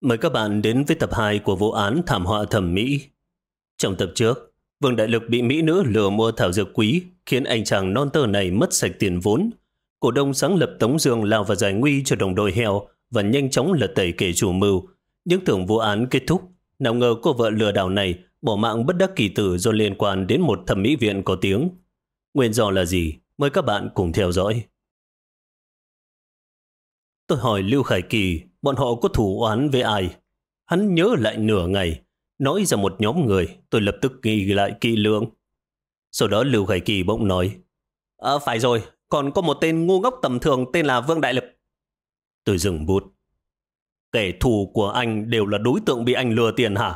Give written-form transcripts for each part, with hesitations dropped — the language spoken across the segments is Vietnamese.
Mời các bạn đến với tập 2 của vụ án thảm họa thẩm mỹ. Trong tập trước, Vương Đại Lực bị mỹ nữ lừa mua thảo dược quý, khiến anh chàng non tơ này mất sạch tiền vốn. Cổ đông sáng lập Tống Dương lao vào giải nguy cho đồng đội heo và nhanh chóng lật tẩy kẻ chủ mưu. Nhưng tưởng vụ án kết thúc, nào ngờ cô vợ lừa đảo này bỏ mạng bất đắc kỳ tử do liên quan đến một thẩm mỹ viện có tiếng. Nguyên do là gì? Mời các bạn cùng theo dõi. Tôi hỏi Lưu Khải Kỳ bọn họ có thù oán với ai. Hắn nhớ lại nửa ngày, nói ra một nhóm người. Tôi lập tức ghi lại kỹ lưỡng. Sau đó Lưu Khải Kỳ bỗng nói: phải rồi, còn có một tên ngu ngốc tầm thường tên là Vương Đại Lực. Tôi dừng bút. Kẻ thù của anh đều là đối tượng bị anh lừa tiền hả?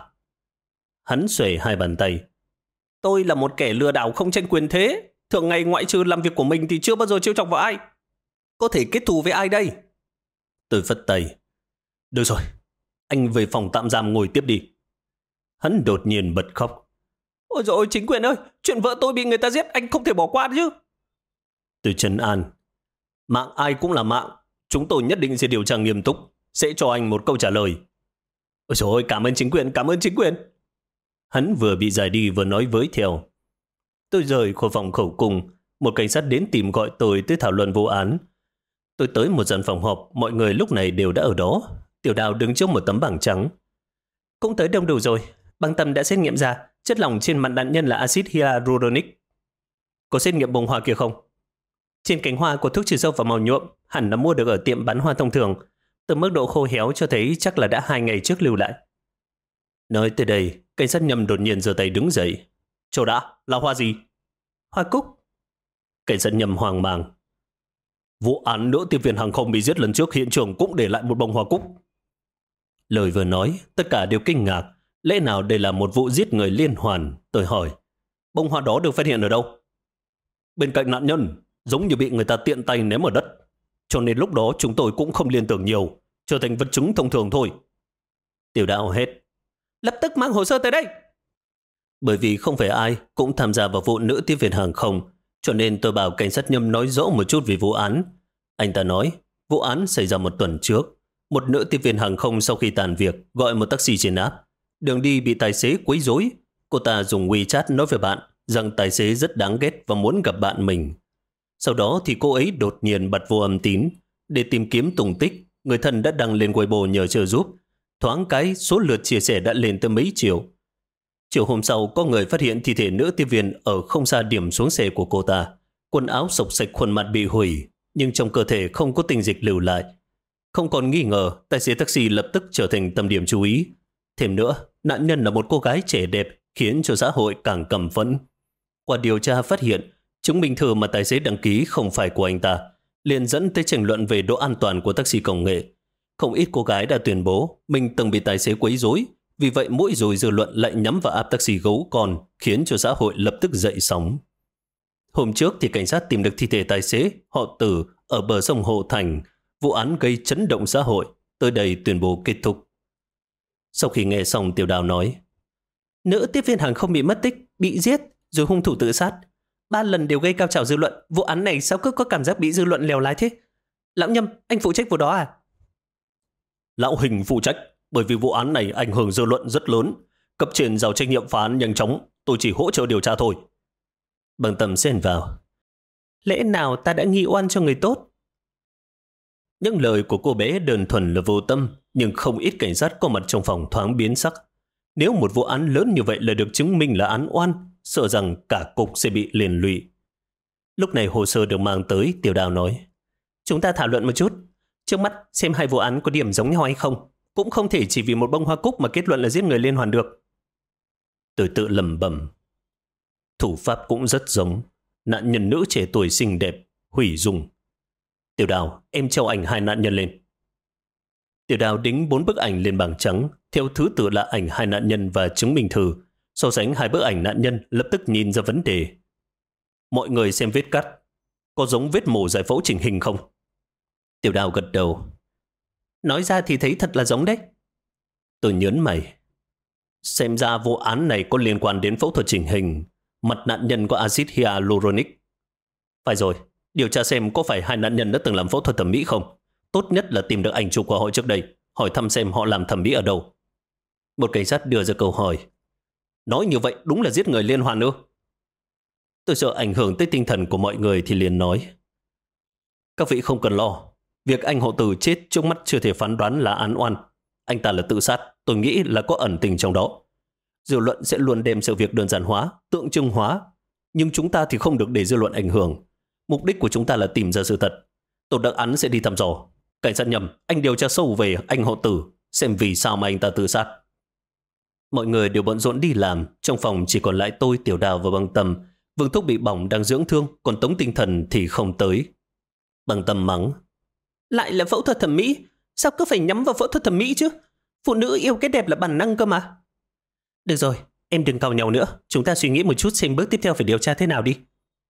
Hắn xuề hai bàn tay. Tôi là một kẻ lừa đảo không tranh quyền thế. Thường ngày ngoại trừ làm việc của mình thì chưa bao giờ trêu chọc vào ai. Có thể kết thù với ai đây? Tôi phất tay. Được rồi, anh về phòng tạm giam ngồi tiếp đi. Hắn đột nhiên bật khóc. Ôi dồi ôi, chính quyền ơi, chuyện vợ tôi bị người ta giết anh không thể bỏ qua chứ. Tôi trấn an. Mạng ai cũng là mạng. Chúng tôi nhất định sẽ điều tra nghiêm túc, sẽ cho anh một câu trả lời. Ôi dồi ôi, cảm ơn chính quyền, cảm ơn chính quyền. Hắn vừa bị giải đi vừa nói với theo. Tôi rời khỏi phòng khẩu cung. Một cảnh sát đến tìm gọi tôi tới thảo luận vụ án. Tôi tới một gian phòng họp, mọi người lúc này đều đã ở đó. Tiểu Đào đứng trước một tấm bảng trắng. Cũng tới đông đủ rồi. Băng Tâm đã xét nghiệm ra chất lỏng trên mặt nạn nhân là axit hyaluronic. Có xét nghiệm bông hoa kia không? Trên cánh hoa của thuốc trừ sâu và màu nhuộm, hẳn đã mua được ở tiệm bán hoa thông thường. Từ mức độ khô héo cho thấy chắc là đã 2 ngày trước lưu lại. Nói tới đây, cảnh sát Nhâm đột nhiên giơ tay đứng dậy. Chỗ đã, là hoa gì? Hoa cúc. Cảnh sát Nhâm hoang mang. Vụ án nữ tiếp viên hàng không bị giết lần trước hiện trường cũng để lại một bông hoa cúc. Lời vừa nói, tất cả đều kinh ngạc. Lẽ nào đây là một vụ giết người liên hoàn? Tôi hỏi. Bông hoa đó được phát hiện ở đâu? Bên cạnh nạn nhân, giống như bị người ta tiện tay ném ở đất. Cho nên lúc đó chúng tôi cũng không liên tưởng nhiều, trở thành vật chứng thông thường thôi. Tiểu Đạo hét. Lập tức mang hồ sơ tới đây. Bởi vì không phải ai cũng tham gia vào vụ nữ tiếp viên hàng không, cho nên tôi bảo cảnh sát Nhâm nói rõ một chút về vụ án. Anh ta nói, vụ án xảy ra một tuần trước. Một nữ tiếp viên hàng không sau khi tàn việc gọi một taxi trên app. Đường đi bị tài xế quấy rối. Cô ta dùng WeChat nói với bạn rằng tài xế rất đáng ghét và muốn gặp bạn mình. Sau đó thì cô ấy đột nhiên bật vô âm tín. Để tìm kiếm tung tích, người thân đã đăng lên Weibo nhờ trợ giúp. Thoáng cái số lượt chia sẻ đã lên tới mấy triệu. Chiều hôm sau có người phát hiện thi thể nữ tiếp viên ở không xa điểm xuống xe của cô ta. Quần áo xộc xệch, khuôn mặt bị hủy, nhưng trong cơ thể không có tinh dịch lưu lại. Không còn nghi ngờ, tài xế taxi lập tức trở thành tâm điểm chú ý. Thêm nữa, nạn nhân là một cô gái trẻ đẹp, khiến cho xã hội càng căm phẫn. Qua điều tra phát hiện, chứng minh thư mà tài xế đăng ký không phải của anh ta, liền dẫn tới tranh luận về độ an toàn của taxi công nghệ. Không ít cô gái đã tuyên bố mình từng bị tài xế quấy rối, vì vậy mỗi rồi dư luận lại nhắm vào app taxi gấu con, khiến cho xã hội lập tức dậy sóng. Hôm trước thì cảnh sát tìm được thi thể tài xế họ Từ ở bờ sông Hồ Thành. Vụ án gây chấn động xã hội, tới đây tuyên bố kết thúc. Sau khi nghe xong, Tiểu Đào nói, nữ tiếp viên hàng không bị mất tích, bị giết, rồi hung thủ tự sát. 3 lần đều gây cao trào dư luận. Vụ án này sao cứ có cảm giác bị dư luận lèo lái thế? Lão Nhâm, anh phụ trách vụ đó à? Lão Hình phụ trách, bởi vì vụ án này ảnh hưởng dư luận rất lớn. Cấp trên giao trách nhiệm phá án nhanh chóng, tôi chỉ hỗ trợ điều tra thôi. Bằng Tầm xen vào. Lẽ nào ta đã nghi oan cho người tốt? Những lời của cô bé đơn thuần là vô tâm, nhưng không ít cảnh sát có mặt trong phòng thoáng biến sắc. Nếu một vụ án lớn như vậy là được chứng minh là án oan, sợ rằng cả cục sẽ bị liên lụy. Lúc này hồ sơ được mang tới, Tiểu Đào nói, chúng ta thảo luận một chút. Trước mắt xem hai vụ án có điểm giống nhau hay không. Cũng không thể chỉ vì một bông hoa cúc mà kết luận là giết người liên hoàn được. Tôi tự lẩm bẩm. Thủ pháp cũng rất giống. Nạn nhân nữ trẻ tuổi xinh đẹp, hủy dung. Tiểu Đào, em treo ảnh 2 nạn nhân lên. Tiểu Đào đính 4 bức ảnh lên bảng trắng, theo thứ tự là ảnh 2 nạn nhân và chứng minh thư. So sánh 2 bức ảnh nạn nhân, lập tức nhìn ra vấn đề. Mọi người xem vết cắt. Có giống vết mổ giải phẫu chỉnh hình không? Tiểu Đào gật đầu. Nói ra thì thấy thật là giống đấy. Tôi nhớn mày. Xem ra vụ án này có liên quan đến phẫu thuật chỉnh hình. Mặt nạn nhân có axit hyaluronic. Phải rồi, điều tra xem có phải 2 nạn nhân đã từng làm phẫu thuật thẩm mỹ không. Tốt nhất là tìm được ảnh chụp của họ trước đây. hỏi thăm xem họ làm thẩm mỹ ở đâu. Một cảnh sát đưa ra câu hỏi. Nói như vậy đúng là giết người liên hoàn ư? Tôi sợ ảnh hưởng tới tinh thần của mọi người thì liền nói. Các vị không cần lo. Việc anh họ Từ chết trước mắt chưa thể phán đoán là án oan. Anh ta là tự sát, tôi nghĩ là có ẩn tình trong đó. Dư luận sẽ luôn đem sự việc đơn giản hóa, tượng trưng hóa. Nhưng chúng ta thì không được để dư luận ảnh hưởng. Mục đích của chúng ta là tìm ra sự thật. Tổ đặc án sẽ đi thăm dò. Cảnh sát nhầm, anh điều tra sâu về anh họ Từ, xem vì sao mà anh ta tự sát. Mọi người đều bận rộn đi làm. Trong phòng chỉ còn lại tôi, Tiểu Đào và Băng Tâm. Vương Thúc bị bỏng đang dưỡng thương, còn Tống Tinh Thần thì không tới. Băng Tâm mắng. Lại là phẫu thuật thẩm mỹ. Sao cứ phải nhắm vào phẫu thuật thẩm mỹ chứ? Phụ nữ yêu cái đẹp là bản năng cơ mà. Được rồi, em đừng càu nhau nữa. Chúng ta suy nghĩ một chút xem bước tiếp theo phải điều tra thế nào đi.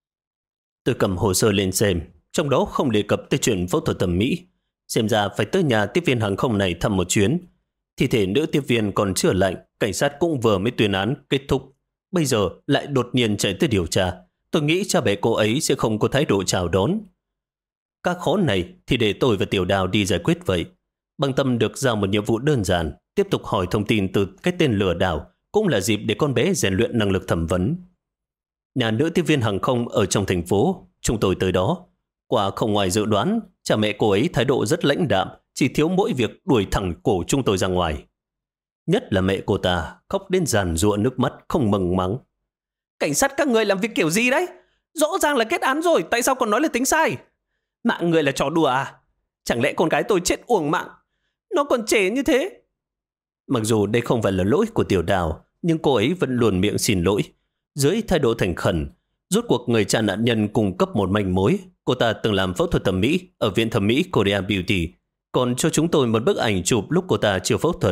Tôi cầm hồ sơ lên xem. Trong đó không đề cập tới chuyện phẫu thuật thẩm mỹ. Xem ra phải tới nhà tiếp viên hàng không này thăm một chuyến. Thi thể nữ tiếp viên còn chưa lạnh. Cảnh sát cũng vừa mới tuyên án kết thúc. Bây giờ lại đột nhiên chạy tới điều tra. Tôi nghĩ cha mẹ cô ấy sẽ không có thái độ chào đón. Các khó này thì để tôi và Tiểu Đào đi giải quyết vậy. Băng Tâm được giao một nhiệm vụ đơn giản. Tiếp tục hỏi thông tin từ cái tên lừa đảo. Cũng là dịp để con bé rèn luyện năng lực thẩm vấn. Nhà nữ tiếp viên hàng không ở trong thành phố. Chúng tôi tới đó. Quả không ngoài dự đoán, cha mẹ cô ấy thái độ rất lãnh đạm, chỉ thiếu mỗi việc đuổi thẳng cổ chúng tôi ra ngoài. Nhất là mẹ cô ta, khóc đến giàn giụa nước mắt, không mừng mắng. Cảnh sát các người làm việc kiểu gì đấy? Rõ ràng là kết án rồi, tại sao còn nói là tính sai? Mạng người là trò đùa à? Chẳng lẽ con gái tôi chết uổng mạng? Nó còn trẻ như thế. Mặc dù đây không phải là lỗi của Tiểu Đào, nhưng cô ấy vẫn luôn miệng xin lỗi. Dưới thái độ thành khẩn, rốt cuộc người cha nạn nhân cung cấp một manh mối. Cô ta từng làm phẫu thuật thẩm mỹ ở viện thẩm mỹ Korea Beauty, còn cho chúng tôi một bức ảnh chụp lúc cô ta chưa phẫu thuật.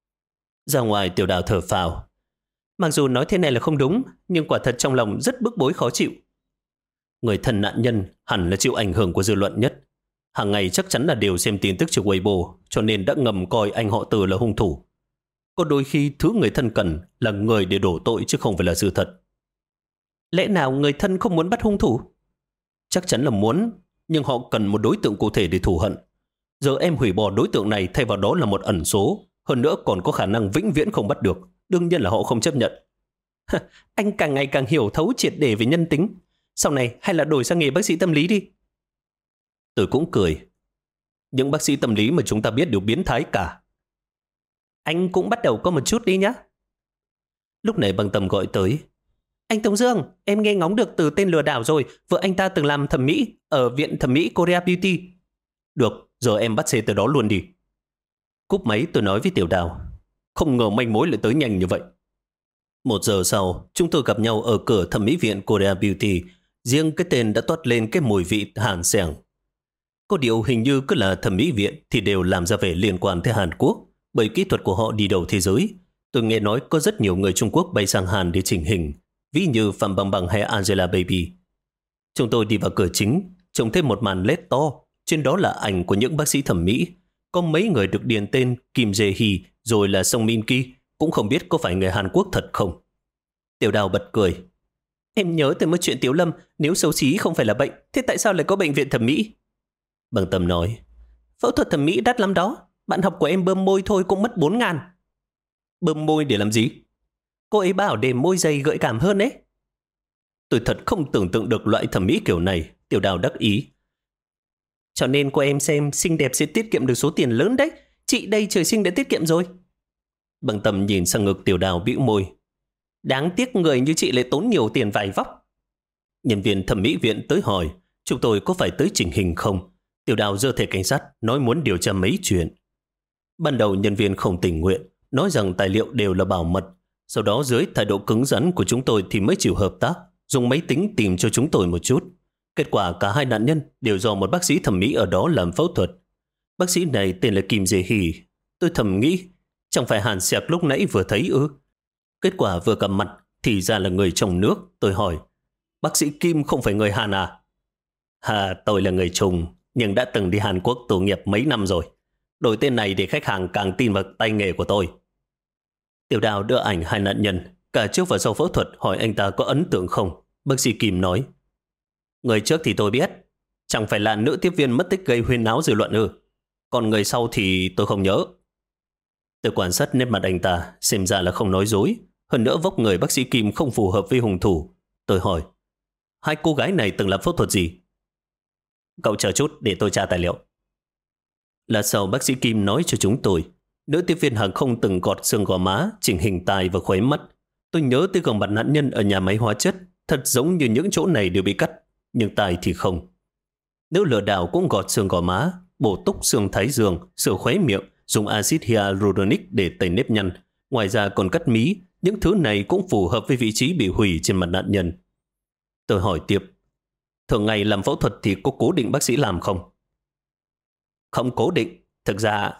Ra ngoài, Tiểu Đào thở phào. Mặc dù nói thế này là không đúng, nhưng quả thật trong lòng rất bức bối khó chịu. Người thân nạn nhân hẳn là chịu ảnh hưởng của dư luận nhất. Hàng ngày chắc chắn là đều xem tin tức trên Weibo, cho nên đã ngầm coi anh họ Từ là hung thủ. Có đôi khi thứ người thân cần là người để đổ tội chứ không phải là sự thật. Lẽ nào người thân không muốn bắt hung thủ? Chắc chắn là muốn, nhưng họ cần một đối tượng cụ thể để thù hận. Giờ em hủy bỏ đối tượng này, thay vào đó là một ẩn số. Hơn nữa còn có khả năng vĩnh viễn không bắt được. Đương nhiên là họ không chấp nhận. Anh càng ngày càng hiểu thấu triệt để về nhân tính. Sau này hay là đổi sang nghề bác sĩ tâm lý đi. Tôi cũng cười. Những bác sĩ tâm lý mà chúng ta biết đều biến thái cả. Anh cũng bắt đầu có một chút đi nhé. Lúc này Băng Tâm gọi tới. Anh Tống Dương, em nghe ngóng được từ tên lừa đảo rồi. Vợ anh ta từng làm thẩm mỹ ở viện thẩm mỹ Korea Beauty. Được, giờ em bắt xe tới đó luôn đi. Cúp máy tôi nói với Tiểu Đào. Không ngờ manh mối lại tới nhanh như vậy. 1 giờ sau, chúng tôi gặp nhau ở cửa thẩm mỹ viện Korea Beauty. Riêng cái tên đã toát lên cái mùi vị hàn xẻng. Có điều hình như cứ là thẩm mỹ viện thì đều làm ra vẻ liên quan tới Hàn Quốc, bởi kỹ thuật của họ đi đầu thế giới. Tôi nghe nói có rất nhiều người Trung Quốc bay sang Hàn để chỉnh hình, ví như Phạm Bằng Bằng hay Angela Baby. Chúng tôi đi vào cửa chính, trông thấy một màn LED to, trên đó là ảnh của những bác sĩ thẩm mỹ. Có mấy người được điền tên Kim Jae-hee rồi là Song Min-ki, cũng không biết có phải người Hàn Quốc thật không. Tiểu Đào bật cười. Em nhớ tới một chuyện Tiếu Lâm, nếu xấu xí không phải là bệnh, thế tại sao lại có bệnh viện thẩm mỹ? Bằng Tâm nói, phẫu thuật thẩm mỹ đắt lắm đó, bạn học của em bơm môi thôi cũng mất 4.000. Bơm môi để làm gì? Cô ấy bảo để môi dày gợi cảm hơn đấy. Tôi thật không tưởng tượng được loại thẩm mỹ kiểu này. Tiểu Đào đắc ý. Cho nên cô em xem xinh đẹp sẽ tiết kiệm được số tiền lớn đấy. Chị đây trời sinh đã tiết kiệm rồi. Bằng Tâm nhìn sang ngực Tiểu Đào bĩu môi. Đáng tiếc người như chị lại tốn nhiều tiền vải vóc. Nhân viên thẩm mỹ viện tới hỏi chúng tôi có phải tới chỉnh hình không. Tiểu Đào giơ thẻ cảnh sát nói muốn điều tra mấy chuyện. Ban đầu nhân viên không tình nguyện, nói rằng tài liệu đều là bảo mật. Sau đó dưới thái độ cứng rắn của chúng tôi thì mới chịu hợp tác, dùng máy tính tìm cho chúng tôi một chút. Kết quả cả hai nạn nhân đều do một bác sĩ thẩm mỹ ở đó làm phẫu thuật. Bác sĩ này tên là Kim Jae-hee. Tôi thầm nghĩ, chẳng phải Hàn Sẹc lúc nãy vừa thấy ư? Kết quả vừa gặp mặt thì ra là người trong nước. Tôi hỏi, bác sĩ Kim không phải người Hàn à? Tôi là người Trung, nhưng đã từng đi Hàn Quốc tu nghiệp mấy năm rồi. Đổi tên này để khách hàng càng tin vào tay nghề của tôi. Tiểu Đào đưa ảnh hai nạn nhân, cả trước và sau phẫu thuật, hỏi anh ta có ấn tượng không. Bác sĩ Kim nói, người trước thì tôi biết, chẳng phải là nữ tiếp viên mất tích gây huyên náo dư luận ư? Còn người sau thì tôi không nhớ, Tôi quan sát nét mặt anh ta, xem ra là không nói dối. Hơn nữa vóc người bác sĩ Kim không phù hợp với hung thủ. Tôi hỏi, hai cô gái này từng làm phẫu thuật gì? Cậu chờ chút để tôi tra tài liệu. Là sau bác sĩ Kim nói cho chúng tôi, nữ tiếp viên hàng không từng gọt xương gò má, chỉnh hình tai và khóe mắt. Tôi nhớ tới gương mặt nạn nhân ở nhà máy hóa chất, thật giống như những chỗ này đều bị cắt, nhưng tai thì không. Nữ lừa đảo cũng gọt xương gò má, bổ túc xương thái dương, sửa khóe miệng, dùng axit hyaluronic để tẩy nếp nhăn. Ngoài ra còn cắt mí, những thứ này cũng phù hợp với vị trí bị hủy trên mặt nạn nhân. Tôi hỏi tiếp, thường ngày làm phẫu thuật thì có cố định bác sĩ làm không? Không cố định, thực ra...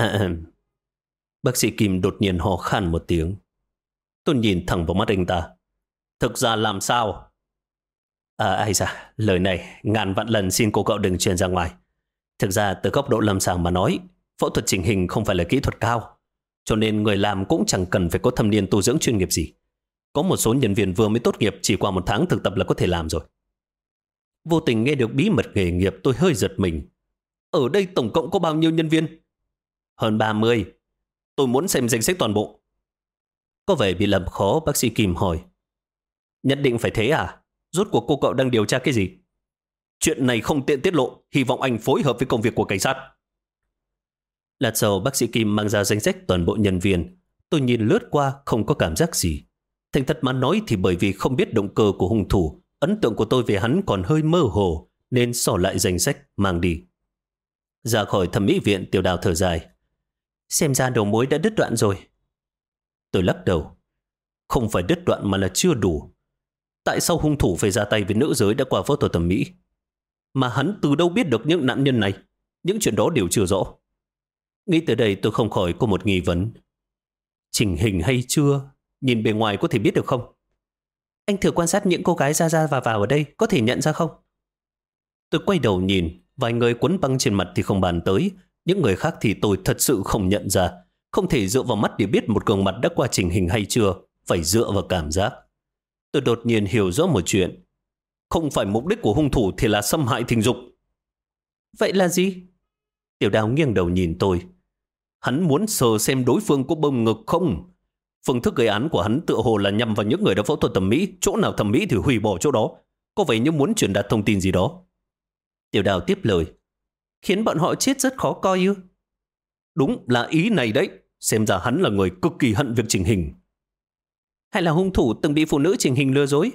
Bác sĩ Kim đột nhiên ho khan một tiếng. Tôi nhìn thẳng vào mắt anh ta. Thực ra làm sao? Ai da, lời này ngàn vạn lần xin cô cậu đừng truyền ra ngoài. Thực ra từ góc độ lâm sàng mà nói, phẫu thuật chỉnh hình không phải là kỹ thuật cao, cho nên người làm cũng chẳng cần phải có thâm niên tu dưỡng chuyên nghiệp gì. Có một số nhân viên vừa mới tốt nghiệp chỉ qua 1 tháng thực tập là có thể làm rồi. Vô tình nghe được bí mật nghề nghiệp, tôi hơi giật mình. Ở đây tổng cộng có bao nhiêu nhân viên? Hơn 30. Tôi muốn xem danh sách toàn bộ. Có vẻ bị làm khó, bác sĩ Kim hỏi. Nhất định phải thế à? Rốt cuộc cô cậu đang điều tra cái gì? Chuyện này không tiện tiết lộ, hy vọng anh phối hợp với công việc của cảnh sát. Lát sau bác sĩ Kim mang ra danh sách toàn bộ nhân viên. Tôi nhìn lướt qua không có cảm giác gì. Thành thật mà nói thì bởi vì không biết động cơ của hung thủ, ấn tượng của tôi về hắn còn hơi mơ hồ, nên xỏ lại danh sách mang đi. Ra khỏi thẩm mỹ viện, Tiểu Đào thở dài. Xem ra đầu mối đã đứt đoạn rồi. Tôi lắc đầu. Không phải đứt đoạn mà là chưa đủ. Tại sao hung thủ phải ra tay với nữ giới đã qua phẫu thuật thẩm mỹ? Mà hắn từ đâu biết được những nạn nhân này? Những chuyện đó đều chưa rõ. Nghĩ tới đây tôi không khỏi có một nghi vấn. Chỉnh hình hay chưa? Nhìn bề ngoài có thể biết được không? Anh thử quan sát những cô gái ra vào ở đây, có thể nhận ra không? Tôi quay đầu nhìn, vài người quấn băng trên mặt thì không bàn tới, những người khác thì tôi thật sự không nhận ra. Không thể dựa vào mắt để biết một gương mặt đã qua chỉnh hình hay chưa, phải dựa vào cảm giác. Tôi đột nhiên hiểu rõ một chuyện. Không phải mục đích của hung thủ thì là xâm hại tình dục. Vậy là gì? Tiểu Đào nghiêng đầu nhìn tôi. Hắn muốn sờ xem đối phương có bơm ngực không. Phương thức gây án của hắn tựa hồ là nhằm vào những người đã phẫu thuật thẩm mỹ. Chỗ nào thẩm mỹ thì hủy bỏ chỗ đó. Có vẻ như muốn truyền đạt thông tin gì đó. Tiểu Đào tiếp lời. Khiến bọn họ chết rất khó coi ư? Đúng là ý này đấy. Xem ra hắn là người cực kỳ hận việc chỉnh hình. Hay là hung thủ từng bị phụ nữ chỉnh hình lừa dối?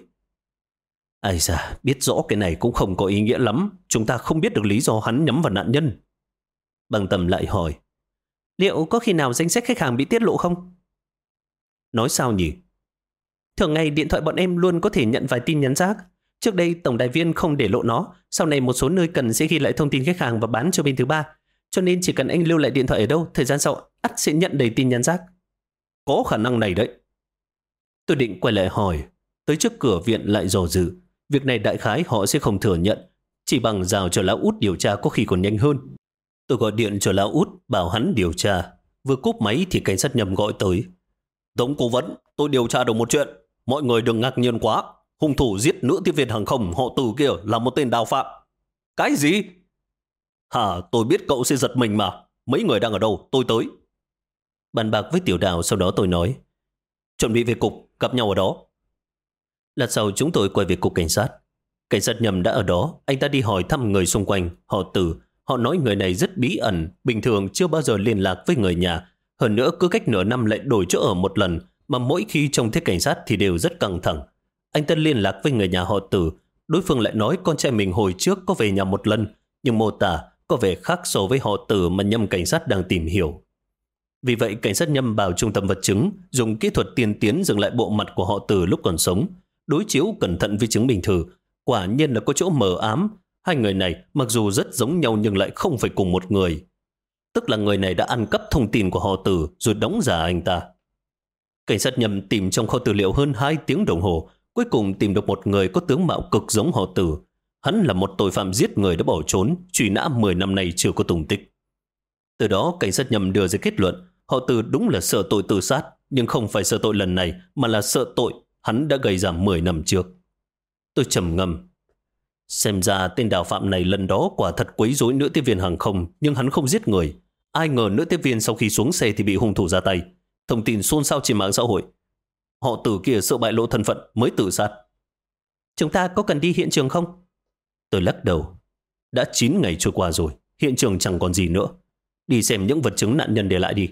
Ai da, biết rõ cái này cũng không có ý nghĩa lắm. Chúng ta không biết được lý do hắn nhắm vào nạn nhân. Băng Tầm lại hỏi. Liệu có khi nào danh sách khách hàng bị tiết lộ không? Nói sao nhỉ? Thường ngày điện thoại bọn em luôn có thể nhận vài tin nhắn rác. Trước đây tổng đài viên không để lộ nó. Sau này một số nơi cần sẽ ghi lại thông tin khách hàng và bán cho bên thứ ba. Cho nên chỉ cần anh lưu lại điện thoại ở đâu, thời gian sau ắt sẽ nhận đầy tin nhắn rác. Có khả năng này đấy. Tôi định quay lại hỏi. Tới trước cửa viện lại dò dự. Việc này đại khái họ sẽ không thừa nhận. Chỉ bằng giao cho lão út điều tra có khi còn nhanh hơn. Tôi gọi điện cho lão út bảo hắn điều tra. Vừa cúp máy thì cảnh sát Nhâm gọi tới. Tổng cố vấn, tôi điều tra được một chuyện. Mọi người đừng ngạc nhiên quá. Hung thủ giết nữ tiếp viên hàng không họ Từ kia là một tên đào phạm. Cái gì? Hả, tôi biết cậu sẽ giật mình mà. Mấy người đang ở đâu, tôi tới. Bàn bạc với Tiểu Đào, sau đó tôi nói. Chuẩn bị về cục, gặp nhau ở đó. Lát sau chúng tôi quay về cục cảnh sát. Cảnh sát Nhâm đã ở đó. Anh ta đi hỏi thăm người xung quanh, họ Từ. Họ nói người này rất bí ẩn, bình thường chưa bao giờ liên lạc với người nhà. Hơn nữa cứ cách nửa năm lại đổi chỗ ở một lần, mà mỗi khi trông thấy cảnh sát thì đều rất căng thẳng. Anh ta liên lạc với người nhà họ Từ. Đối phương lại nói con trai mình hồi trước có về nhà một lần, nhưng mô tả có vẻ khác so với họ Từ mà Nhâm cảnh sát đang tìm hiểu. Vì vậy cảnh sát Nhâm bảo trung tâm vật chứng dùng kỹ thuật tiên tiến dựng lại bộ mặt của họ Từ lúc còn sống, đối chiếu cẩn thận với chứng minh thư. Quả nhiên là có chỗ mờ ám. Hai người này mặc dù rất giống nhau nhưng lại không phải cùng một người. Tức là người này đã ăn cắp thông tin của họ Từ rồi đóng giả anh ta. Cảnh sát Nhâm tìm trong kho tư liệu hơn 2 tiếng đồng hồ, cuối cùng tìm được một người có tướng mạo cực giống họ Từ. Hắn là một tội phạm giết người đã bỏ trốn, truy nã 10 năm nay chưa có tung tích. Từ đó cảnh sát Nhâm đưa ra kết luận họ Từ đúng là sợ tội tự sát, nhưng không phải sợ tội lần này mà là sợ tội hắn đã gây ra 10 năm trước. Tôi trầm ngâm. Xem ra tên đào phạm này lần đó quả thật quấy rối nữ tiếp viên hàng không, nhưng hắn không giết người. Ai ngờ nữ tiếp viên sau khi xuống xe thì bị hung thủ ra tay. Thông tin xôn xao trên mạng xã hội. Họ Tử kia sợ bại lộ thân phận mới tự sát. Chúng ta có cần đi hiện trường không? Tôi lắc đầu. Đã 9 ngày trôi qua rồi, hiện trường chẳng còn gì nữa. Đi xem những vật chứng nạn nhân để lại đi.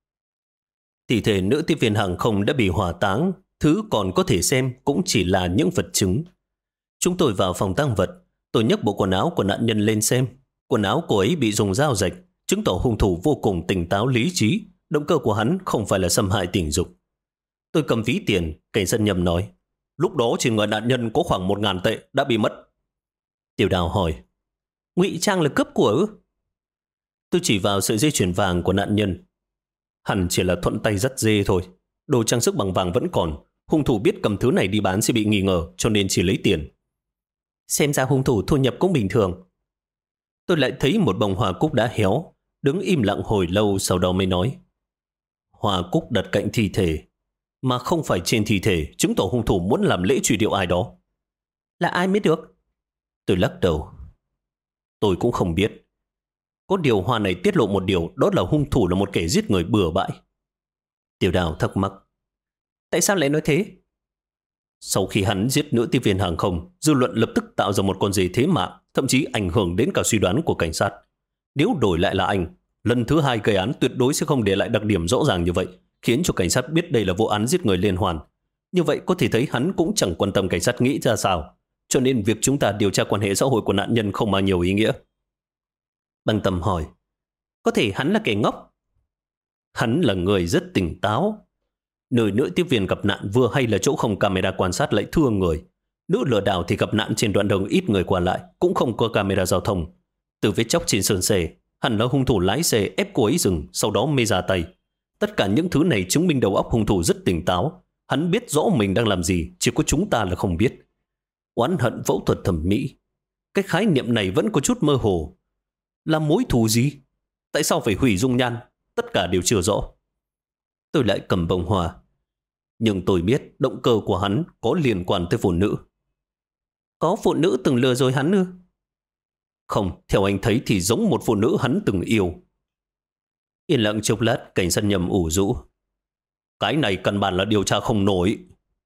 Thi thể nữ tiếp viên hàng không đã bị hỏa táng. Thứ còn có thể xem cũng chỉ là những vật chứng. Chúng tôi vào phòng tang vật. Tôi nhấc bộ quần áo của nạn nhân lên xem. Quần áo cô ấy bị dùng dao rạch, chứng tỏ hung thủ vô cùng tỉnh táo lý trí. Động cơ của hắn không phải là xâm hại tình dục. Tôi cầm ví tiền, cảnh sát nhầm nói. Lúc đó trên người nạn nhân có khoảng 1.000 tệ đã bị mất. Tiểu Đào hỏi. Ngụy trang là cướp của ư? Tôi chỉ vào sợi dây chuyền vàng của nạn nhân. Hẳn chỉ là thuận tay dắt dê thôi. Đồ trang sức bằng vàng vẫn còn. Hung thủ biết cầm thứ này đi bán sẽ bị nghi ngờ, cho nên chỉ lấy tiền. Xem ra hung thủ thu nhập cũng bình thường. Tôi lại thấy một bông hoa cúc đã héo. Đứng im lặng hồi lâu, sau đó mới nói. Hoa cúc đặt cạnh thi thể, mà không phải trên thi thể, chứng tỏ hung thủ muốn làm lễ truy điệu ai đó. Là ai biết được? Tôi lắc đầu. Tôi cũng không biết. Có điều hoa này tiết lộ một điều, đó là hung thủ là một kẻ giết người bừa bãi. Tiểu Đào thắc mắc. Tại sao lại nói thế? Sau khi hắn giết nữ tiếp viên hàng không, dư luận lập tức tạo ra một con rể thế mạng, thậm chí ảnh hưởng đến cả suy đoán của cảnh sát. Nếu đổi lại là anh, lần thứ 2 gây án tuyệt đối sẽ không để lại đặc điểm rõ ràng như vậy, khiến cho cảnh sát biết đây là vụ án giết người liên hoàn. Như vậy có thể thấy hắn cũng chẳng quan tâm cảnh sát nghĩ ra sao. Cho nên việc chúng ta điều tra quan hệ xã hội của nạn nhân không mang nhiều ý nghĩa. Băng Tâm hỏi. Có thể hắn là kẻ ngốc? Hắn là người rất tỉnh táo. Nơi nữ tiếp viên gặp nạn vừa hay là chỗ không camera quan sát lại thưa người. Nữ lừa đảo thì gặp nạn trên đoạn đường ít người qua lại, cũng không có camera giao thông. Từ vết chóc trên sơn xe, hẳn là hung thủ lái xe ép cô ấy dừng, sau đó mê ra tay. Tất cả những thứ này chứng minh đầu óc hung thủ rất tỉnh táo. Hắn biết rõ mình đang làm gì, chỉ có chúng ta là không biết. Oán hận phẫu thuật thẩm mỹ. Cái khái niệm này vẫn có chút mơ hồ. Là mối thù gì? Tại sao phải hủy dung nhan? Tất cả đều chưa rõ. Tôi lại cầm bông hoa. Nhưng tôi biết động cơ của hắn có liên quan tới phụ nữ. Có phụ nữ từng lừa dối hắn ư? Không, theo anh thấy thì giống một phụ nữ hắn từng yêu. Yên lặng chốc lát, cảnh sát Nhầm ủ rũ. Cái này căn bản là điều tra không nổi.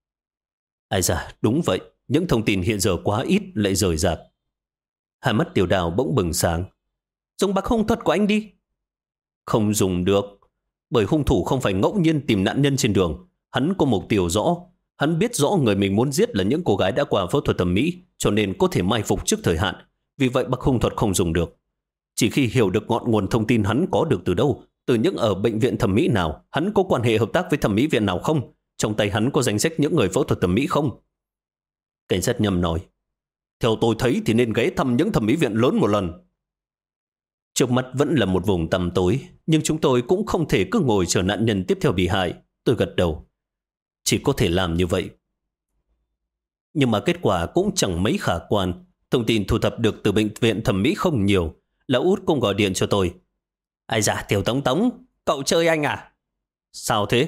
Ai da, đúng vậy. Những thông tin hiện giờ quá ít lại rời rạc. Hai mắt Tiểu Đào bỗng bừng sáng. Dùng bạc hung thuật của anh đi. Không dùng được. Bởi hung thủ không phải ngẫu nhiên tìm nạn nhân trên đường. Hắn có mục tiêu rõ. Hắn biết rõ người mình muốn giết là những cô gái đã qua phẫu thuật thẩm mỹ, cho nên có thể mai phục trước thời hạn. Vì vậy bạc hung thuật không dùng được. Chỉ khi hiểu được ngọn nguồn thông tin hắn có được từ đâu, từ những ở bệnh viện thẩm mỹ nào, hắn có quan hệ hợp tác với thẩm mỹ viện nào không, trong tay hắn có danh sách những người phẫu thuật thẩm mỹ không. Cảnh sát Nhầm nói. Theo tôi thấy thì nên ghé thăm những thẩm mỹ viện lớn một lần. Trước mắt vẫn là một vùng tăm tối, nhưng chúng tôi cũng không thể cứ ngồi chờ nạn nhân tiếp theo bị hại. Tôi gật đầu. Chỉ có thể làm như vậy. Nhưng mà kết quả cũng chẳng mấy khả quan. Thông tin thu thập được từ bệnh viện thẩm mỹ không nhiều. Lão Út cũng gọi điện cho tôi. Ai dạ, Tiểu Tống Tống, cậu chơi anh à? Sao thế?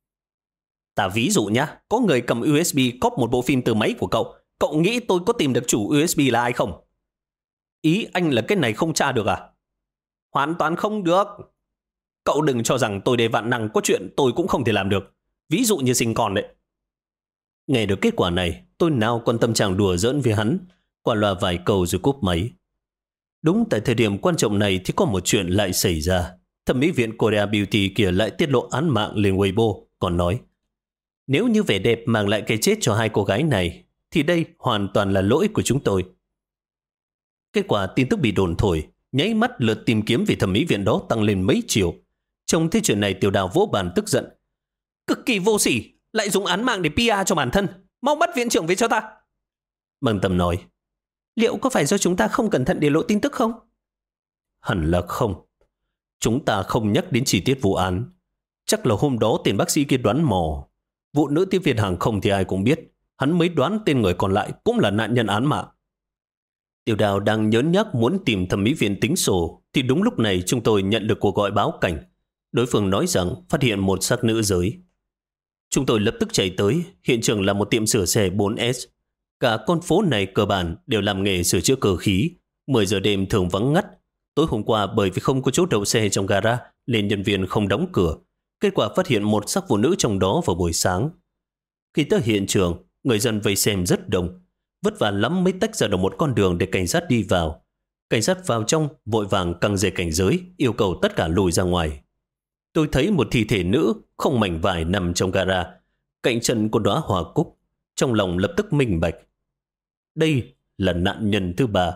Ta ví dụ nhá, có người cầm USB cóp một bộ phim từ máy của cậu. Cậu nghĩ tôi có tìm được chủ USB là ai không? Ý anh là cái này không tra được à? Hoàn toàn không được. Cậu đừng cho rằng tôi để vạn năng có chuyện tôi cũng không thể làm được. Ví dụ như sinh con đấy. Nghe được kết quả này, tôi nào quan tâm chàng đùa giỡn với hắn. Quả loa vài câu rồi cúp máy. Đúng tại thời điểm quan trọng này thì có một chuyện lại xảy ra. Thẩm mỹ viện Korea Beauty kia lại tiết lộ án mạng lên Weibo, còn nói nếu như vẻ đẹp mang lại cái chết cho hai cô gái này thì đây hoàn toàn là lỗi của chúng tôi. Kết quả tin tức bị đồn thổi, nháy mắt lượt tìm kiếm về thẩm mỹ viện đó tăng lên mấy triệu. Trông thấy chuyện này, Tiểu Đào vỗ bàn tức giận. Cực kỳ vô sỉ, lại dùng án mạng để PR cho bản thân. Mau bắt viện trưởng về cho ta. Bằng Tâm nói. Liệu có phải do chúng ta không cẩn thận để lộ tin tức không? Hẳn là không. Chúng ta không nhắc đến chi tiết vụ án. Chắc là hôm đó tên bác sĩ kia đoán mò. Vụ nữ tiếp viên hàng không thì ai cũng biết. Hắn mới đoán tên người còn lại cũng là nạn nhân án mạng. Tiểu Đào đang nhớn nhác muốn tìm thẩm mỹ viện tính sổ, thì đúng lúc này chúng tôi nhận được cuộc gọi báo cảnh. Đối phương nói rằng phát hiện một xác nữ giới. Chúng tôi lập tức chạy tới. Hiện trường là một tiệm sửa xe 4S. Cả con phố này cơ bản đều làm nghề sửa chữa cơ khí. 10 giờ đêm thường vắng ngắt. Tối hôm qua bởi vì không có chỗ đậu xe trong gara nên nhân viên không đóng cửa. Kết quả phát hiện một xác phụ nữ trong đó vào buổi sáng. Khi tới hiện trường, người dân vây xem rất đông. Vất vả lắm mới tách ra được một con đường để cảnh sát đi vào. Cảnh sát vào trong vội vàng căng dây cảnh giới, yêu cầu tất cả lùi ra ngoài. Tôi thấy một thi thể nữ không mảnh vải nằm trong gara, cạnh chân của đóa hoa cúc. Trong lòng lập tức minh bạch. Đây là nạn nhân thứ 3.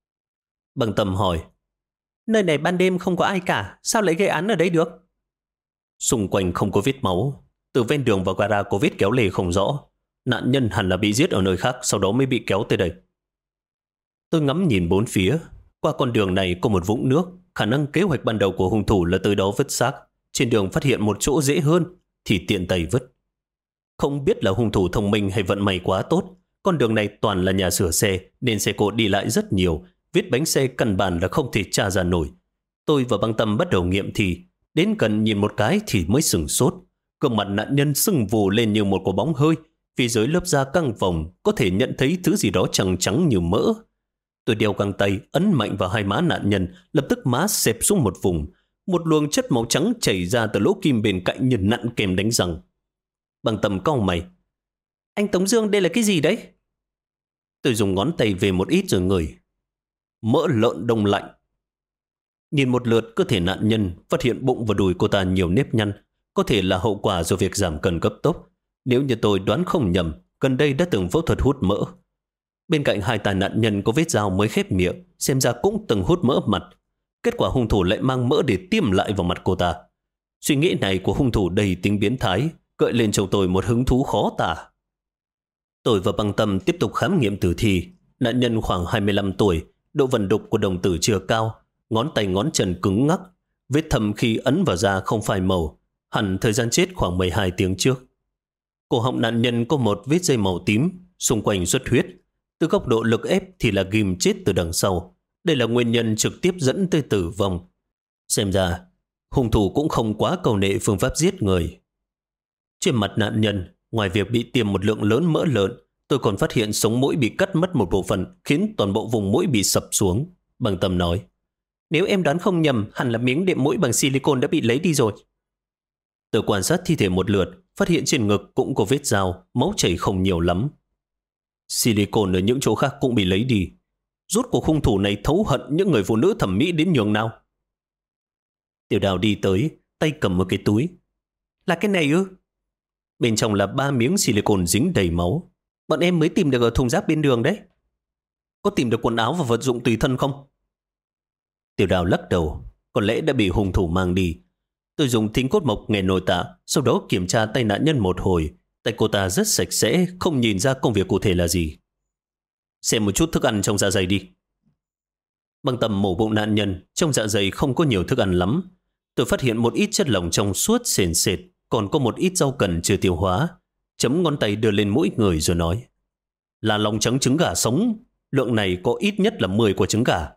Bằng Tâm hỏi, nơi này ban đêm không có ai cả, sao lại gây án ở đây được? Xung quanh không có vết máu, từ ven đường vào gara có vết kéo lê không rõ. Nạn nhân hẳn là bị giết ở nơi khác, sau đó mới bị kéo tới đây. Tôi ngắm nhìn bốn phía. Qua con đường này có một vũng nước, khả năng kế hoạch ban đầu của hung thủ là tới đó vứt xác. Trên đường phát hiện một chỗ dễ hơn thì tiện tay vứt. Không biết là hung thủ thông minh hay vận may quá tốt. Con đường này toàn là nhà sửa xe nên xe cộ đi lại rất nhiều. Vết bánh xe căn bản là không thể tra ra nổi. Tôi và Băng Tâm bắt đầu nghiệm thì đến gần nhìn một cái thì mới sửng sốt. Gương mặt nạn nhân sưng vù lên như một quả bóng hơi. Phía dưới lớp da căng phồng có thể nhận thấy thứ gì đó trắng trắng như mỡ. Tôi đeo găng tay ấn mạnh vào hai má nạn nhân, lập tức má xẹp xuống một vùng. Một luồng chất màu trắng chảy ra từ lỗ kim bên cạnh như nặn kèm đánh răng. Bằng Tầm cau mày. Anh Tống Dương, đây là cái gì đấy? Tôi dùng ngón tay về một ít rồi ngửi. Mỡ lợn đông lạnh. Nhìn một lượt cơ thể nạn nhân, phát hiện bụng và đùi cô ta nhiều nếp nhăn, có thể là hậu quả do việc giảm cân cấp tốc. Nếu như tôi đoán không nhầm, gần đây đã từng phẫu thuật hút mỡ. Bên cạnh hai tay nạn nhân có vết dao mới khép miệng, xem ra cũng từng hút mỡ mặt. Kết quả hung thủ lại mang mỡ để tiêm lại vào mặt cô ta. Suy nghĩ này của hung thủ đầy tính biến thái, gợi lên trong tôi một hứng thú khó tả. Tôi và Băng Tâm tiếp tục khám nghiệm tử thi. Nạn nhân khoảng 25 tuổi, độ vần đục của đồng tử chưa cao, ngón tay ngón chân cứng ngắc, vết thâm khi ấn vào da không phai màu, hẳn thời gian chết khoảng 12 tiếng trước. Cổ họng nạn nhân có một vết dây màu tím, xung quanh xuất huyết. Từ góc độ lực ép thì là ghim chết từ đằng sau. Đây là nguyên nhân trực tiếp dẫn tới tử vong. Xem ra, hung thủ cũng không quá cầu nệ phương pháp giết người. Trên mặt nạn nhân, ngoài việc bị tiêm một lượng lớn mỡ lợn, tôi còn phát hiện sống mũi bị cắt mất một bộ phận, khiến toàn bộ vùng mũi bị sập xuống. Bằng Tâm nói, nếu em đoán không nhầm, hẳn là miếng đệm mũi bằng silicone đã bị lấy đi rồi. Tôi quan sát thi thể một lượt, phát hiện trên ngực cũng có vết dao, máu chảy không nhiều lắm. Silicone ở những chỗ khác cũng bị lấy đi. Rốt cuộc hung thủ này thấu hận những người phụ nữ thẩm mỹ đến nhường nào? Tiểu Đào đi tới, tay cầm một cái túi. Là cái này ư? Bên trong là 3 miếng silicone dính đầy máu. Bọn em mới tìm được ở thùng rác bên đường đấy. Có tìm được quần áo và vật dụng tùy thân không? Tiểu Đào lắc đầu, có lẽ đã bị hung thủ mang đi. Tôi dùng thính cốt mộc nghe nội tạ, sau đó kiểm tra tay nạn nhân một hồi. Tay cô ta rất sạch sẽ, không nhìn ra công việc cụ thể là gì. Xem một chút thức ăn trong dạ dày đi. Bằng Tâm mổ bụng nạn nhân, trong dạ dày không có nhiều thức ăn lắm. Tôi phát hiện một ít chất lỏng trong suốt sền sệt, còn có một ít rau cần chưa tiêu hóa. Chấm ngón tay đưa lên mũi người rồi nói, là lòng trắng trứng gà sống, lượng này có ít nhất là 10 quả trứng gà.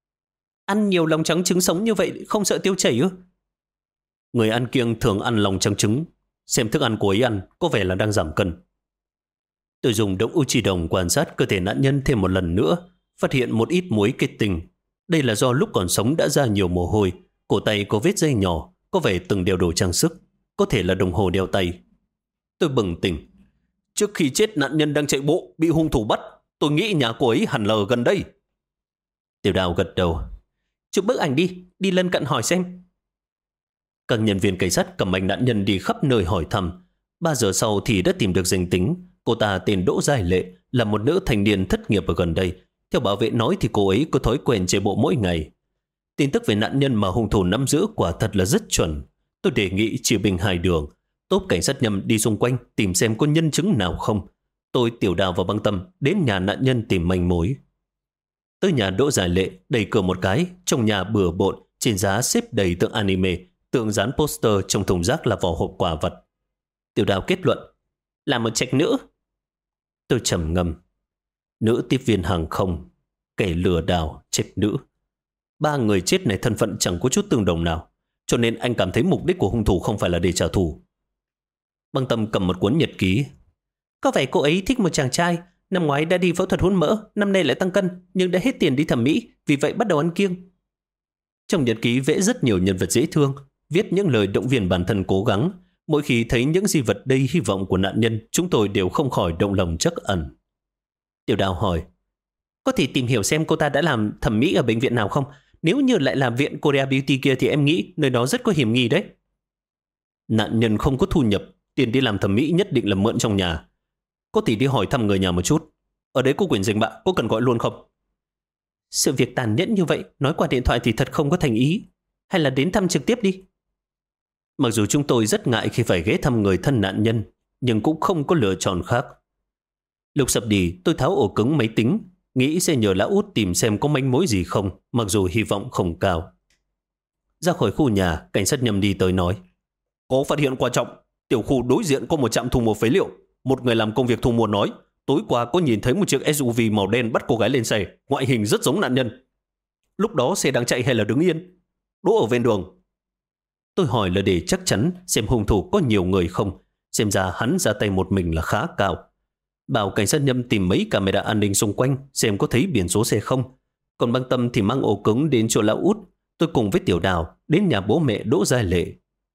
Ăn nhiều lòng trắng trứng sống như vậy không sợ tiêu chảy ư? Người ăn kiêng thường ăn lòng trắng trứng, xem thức ăn của ấy ăn có vẻ là đang giảm cân. Tôi dùng đống Uchi đồng quan sát cơ thể nạn nhân thêm một lần nữa, phát hiện một ít muối kết tinh. Đây là do lúc còn sống đã ra nhiều mồ hôi, cổ tay có vết dây nhỏ, có vẻ từng đeo đồ trang sức, có thể là đồng hồ đeo tay. Tôi bừng tỉnh. Trước khi chết nạn nhân đang chạy bộ, bị hung thủ bắt. Tôi nghĩ nhà cô ấy hẳn là ở gần đây. Tiểu Đào gật đầu. Chụp bức ảnh đi, đi lân cận hỏi xem. Các nhân viên cảnh sát cầm ảnh nạn nhân đi khắp nơi hỏi thăm. 3 giờ sau thì đã tìm được danh tính. Cô ta tên Đỗ Giai Lệ, là một nữ thanh niên thất nghiệp ở gần đây. Theo bảo vệ nói thì cô ấy có thói quen chạy bộ mỗi ngày. Tin tức về nạn nhân mà hung thủ nắm giữ quả thật là rất chuẩn. Tôi đề nghị chia bình 2 đường. Tốp cảnh sát nhầm đi xung quanh tìm xem có nhân chứng nào không. Tôi, Tiểu Đào và Băng Tâm đến nhà nạn nhân tìm manh mối. Tới nhà Đỗ Giai Lệ, đẩy cửa một cái, trong nhà bừa bộn, trên giá xếp đầy tượng anime, tượng dán poster, trong thùng rác là vỏ hộp quà vật. Tiểu Đào kết luận, là một trạch nữ. Tôi trầm ngâm, nữ tiếp viên hàng không, kẻ lừa đảo, trạch nữ. 3 người chết này thân phận chẳng có chút tương đồng nào, cho nên anh cảm thấy mục đích của hung thủ không phải là để trả thù. Băng Tâm cầm một cuốn nhật ký. Có vẻ cô ấy thích một chàng trai, năm ngoái đã đi phẫu thuật hút mỡ, năm nay lại tăng cân, nhưng đã hết tiền đi thẩm mỹ, vì vậy bắt đầu ăn kiêng. Trong nhật ký vẽ rất nhiều nhân vật dễ thương, viết những lời động viên bản thân cố gắng. Mỗi khi thấy những di vật đầy hy vọng của nạn nhân, chúng tôi đều không khỏi động lòng trắc ẩn. Tiểu Đào hỏi, có thể tìm hiểu xem cô ta đã làm thẩm mỹ ở bệnh viện nào không? Nếu như lại làm viện Korea Beauty kia thì em nghĩ nơi đó rất có hiểm nghi đấy. Nạn nhân không có thu nhập, tiền đi làm thẩm mỹ nhất định là mượn trong nhà. Có thể đi hỏi thăm người nhà một chút. Ở đấy có quyển danh bạ, có cần gọi luôn không? Sự việc tàn nhẫn như vậy, nói qua điện thoại thì thật không có thành ý. Hay là đến thăm trực tiếp đi. Mặc dù chúng tôi rất ngại khi phải ghé thăm người thân nạn nhân, nhưng cũng không có lựa chọn khác. Lúc sắp đi, tôi tháo ổ cứng máy tính, nghĩ sẽ nhờ lão út tìm xem có manh mối gì không, mặc dù hy vọng không cao. Ra khỏi khu nhà, cảnh sát Nhâm đi tới nói, có phát hiện quan trọng, tiểu khu đối diện có một trạm thu mua phế liệu. Một người làm công việc thu mua nói, tối qua có nhìn thấy một chiếc SUV màu đen bắt cô gái lên xe, ngoại hình rất giống nạn nhân. Lúc đó xe đang chạy hay là đứng yên? Đỗ ở ven đường. Tôi hỏi là để chắc chắn xem hung thủ có nhiều người không. Xem ra hắn ra tay một mình là khá cao. Bảo cảnh sát Nhâm tìm mấy camera an ninh xung quanh xem có thấy biển số xe không. Còn băng Tâm thì mang ổ cứng đến chỗ lão út. Tôi cùng với Tiểu Đào đến nhà bố mẹ Đỗ Gia Lệ.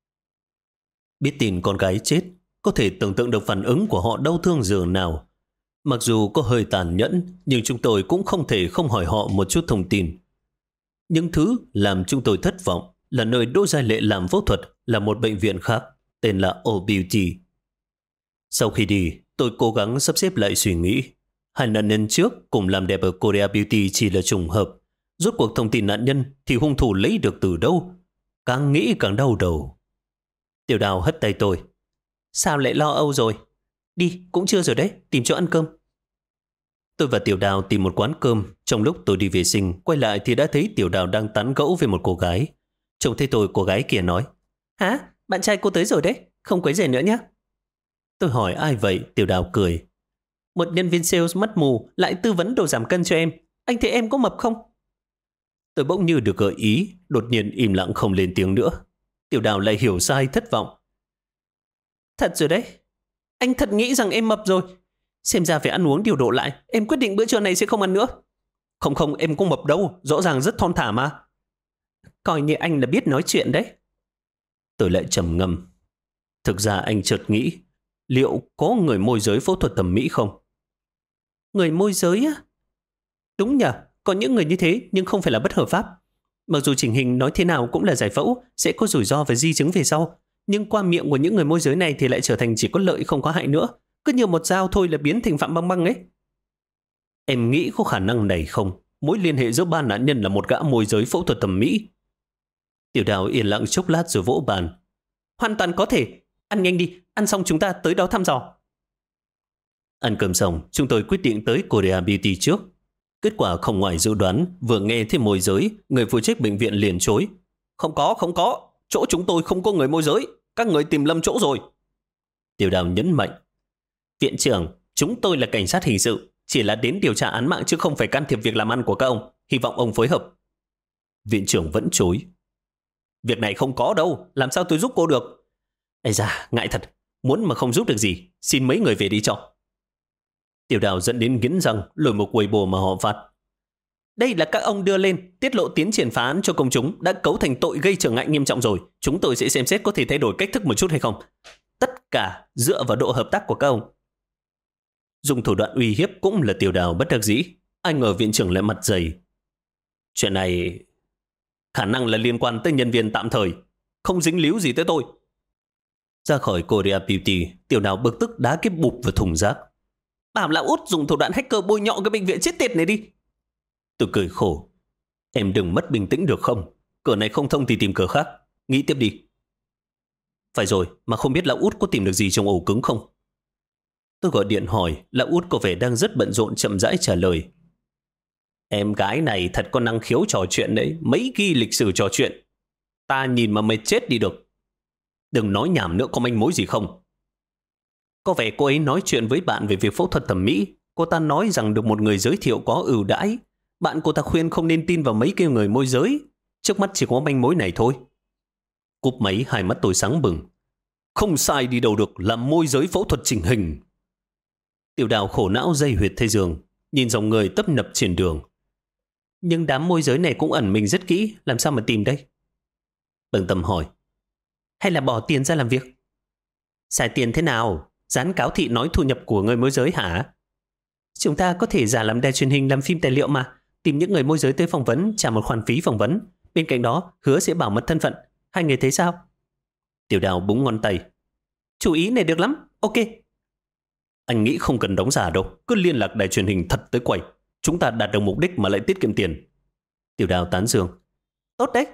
Biết tin con gái chết, có thể tưởng tượng được phản ứng của họ đau thương dường nào. Mặc dù có hơi tàn nhẫn, nhưng chúng tôi cũng không thể không hỏi họ một chút thông tin. Những thứ làm chúng tôi thất vọng là nơi Đỗ Gia Lệ làm phẫu thuật là một bệnh viện khác, tên là O Beauty. Sau khi đi, tôi cố gắng sắp xếp lại suy nghĩ. Hai nạn nhân trước cùng làm đẹp ở Korea Beauty chỉ là trùng hợp. Rốt cuộc thông tin nạn nhân thì hung thủ lấy được từ đâu? Càng nghĩ càng đau đầu. Tiểu Đào hất tay tôi. Sao lại lo âu rồi? Đi, cũng chưa rồi đấy, tìm chỗ ăn cơm. Tôi và Tiểu Đào tìm một quán cơm. Trong lúc tôi đi vệ sinh, quay lại thì đã thấy Tiểu Đào đang tán gẫu với một cô gái. Trông thấy tôi, cô gái kia nói, hả? Bạn trai cô tới rồi đấy, không quấy rầy nữa nhé. Tôi hỏi ai vậy? Tiểu Đào cười. Một nhân viên sales mắt mù lại tư vấn đồ giảm cân cho em. Anh thấy em có mập không? Tôi bỗng như được gợi ý, đột nhiên im lặng không lên tiếng nữa. Tiểu Đào lại hiểu sai, thất vọng. Thật rồi đấy, anh thật nghĩ rằng em mập rồi. Xem ra phải ăn uống điều độ lại. Em quyết định bữa trưa này sẽ không ăn nữa. Không, em không mập đâu, rõ ràng rất thon thả mà. Coi như anh là biết nói chuyện đấy. Tôi lại trầm ngâm. Thực ra anh chợt nghĩ, liệu có người môi giới phẫu thuật thẩm mỹ không? Người môi giới á? Đúng nhỉ, có những người như thế nhưng không phải là bất hợp pháp. Mặc dù chỉnh hình nói thế nào cũng là giải phẫu, sẽ có rủi ro và di chứng về sau. Nhưng qua miệng của những người môi giới này thì lại trở thành chỉ có lợi không có hại nữa. Cứ như một dao thôi là biến thành Phạm Băng Băng ấy. Em nghĩ có khả năng này không? Mối liên hệ giữa ba nạn nhân là một gã môi giới phẫu thuật thẩm mỹ. Tiểu Đào yên lặng chốc lát rồi vỗ bàn. Hoàn toàn có thể. Ăn nhanh đi, ăn xong chúng ta tới đó thăm dò. Ăn cơm xong, chúng tôi quyết định tới Korea Beauty trước. Kết quả không ngoài dự đoán, vừa nghe thấy môi giới, người phụ trách bệnh viện liền chối. Không có. Chỗ chúng tôi không có người môi giới. Các người tìm lầm chỗ rồi. Tiểu Đào nhấn mạnh. Viện trưởng, chúng tôi là cảnh sát hình sự. Chỉ là đến điều tra án mạng chứ không phải can thiệp việc làm ăn của các ông. Hy vọng ông phối hợp. Viện trưởng vẫn chối. Việc này không có đâu. Làm sao tôi giúp cô được? Ây da, ngại thật. Muốn mà không giúp được gì, xin mấy người về đi cho. Tiểu Đào dẫn đến nghiến răng, lôi một Weibo mà họ phát. Đây là các ông đưa lên, tiết lộ tiến triển phá án cho công chúng, đã cấu thành tội gây trở ngại nghiêm trọng rồi. Chúng tôi sẽ xem xét có thể thay đổi cách thức một chút hay không. Tất cả dựa vào độ hợp tác của các ông. Dùng thủ đoạn uy hiếp cũng là Tiểu Đào bất đắc dĩ. Ai ngờ viện trưởng lại mặt dày. Chuyện này khả năng là liên quan tới nhân viên tạm thời, không dính líu gì tới tôi. Ra khỏi Korea Beauty, Tiểu Đào bực tức đá cái bụp vào thùng rác. Bảo lão út dùng thủ đoạn hacker bôi nhọ cái bệnh viện chết tiệt này đi. Tôi cười khổ. Em đừng mất bình tĩnh được không? Cửa này không thông thì tìm cửa khác. Nghĩ tiếp đi. Phải rồi, mà không biết lão út có tìm được gì trong ổ cứng không? Tôi gọi điện hỏi, lão út có vẻ đang rất bận rộn, chậm rãi trả lời. Em gái này thật có năng khiếu trò chuyện đấy, mấy ghi lịch sử trò chuyện. Ta nhìn mà mệt chết đi được. Đừng nói nhảm nữa, có manh mối gì không? Có vẻ cô ấy nói chuyện với bạn về việc phẫu thuật thẩm mỹ. Cô ta nói rằng được một người giới thiệu có ưu đãi. Bạn cô ta khuyên không nên tin vào mấy cái người môi giới. Trước mắt chỉ có manh mối này thôi. Cúp máy, hai mắt tôi sáng bừng. Không sai đi đâu được, làm môi giới phẫu thuật chỉnh hình. Tiểu Đào khổ não dây huyệt thay giường, nhìn dòng người tấp nập trên đường. Nhưng đám môi giới này cũng ẩn mình rất kỹ, làm sao mà tìm đây? Bần Tâm hỏi. Hay là bỏ tiền ra làm việc? Xài tiền thế nào? Dán cáo thị nói thu nhập của người môi giới hả? Chúng ta có thể giả làm đài truyền hình, làm phim tài liệu mà. Tìm những người môi giới tới phỏng vấn, trả một khoản phí phỏng vấn. Bên cạnh đó, hứa sẽ bảo mật thân phận. Hai người thấy sao? Tiểu Đào búng ngón tay. Chủ ý này được lắm, ok. Anh nghĩ không cần đóng giả đâu, cứ liên lạc đài truyền hình thật tới quầy. Chúng ta đạt được mục đích mà lại tiết kiệm tiền. Tiểu Đào tán dương. Tốt đấy.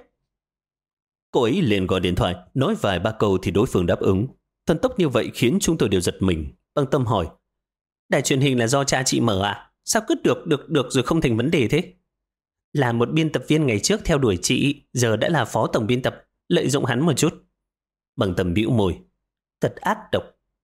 Cô ấy liền gọi điện thoại, nói vài ba câu thì đối phương đáp ứng. Thần tốc như vậy khiến chúng tôi đều giật mình. Băng Tâm hỏi. Đài truyền hình là do cha chị mở à? Sao cứ được rồi không thành vấn đề thế? Là một biên tập viên ngày trước theo đuổi chị, giờ đã là phó tổng biên tập, lợi dụng hắn một chút. Băng Tâm bĩu môi. Thật ác độc.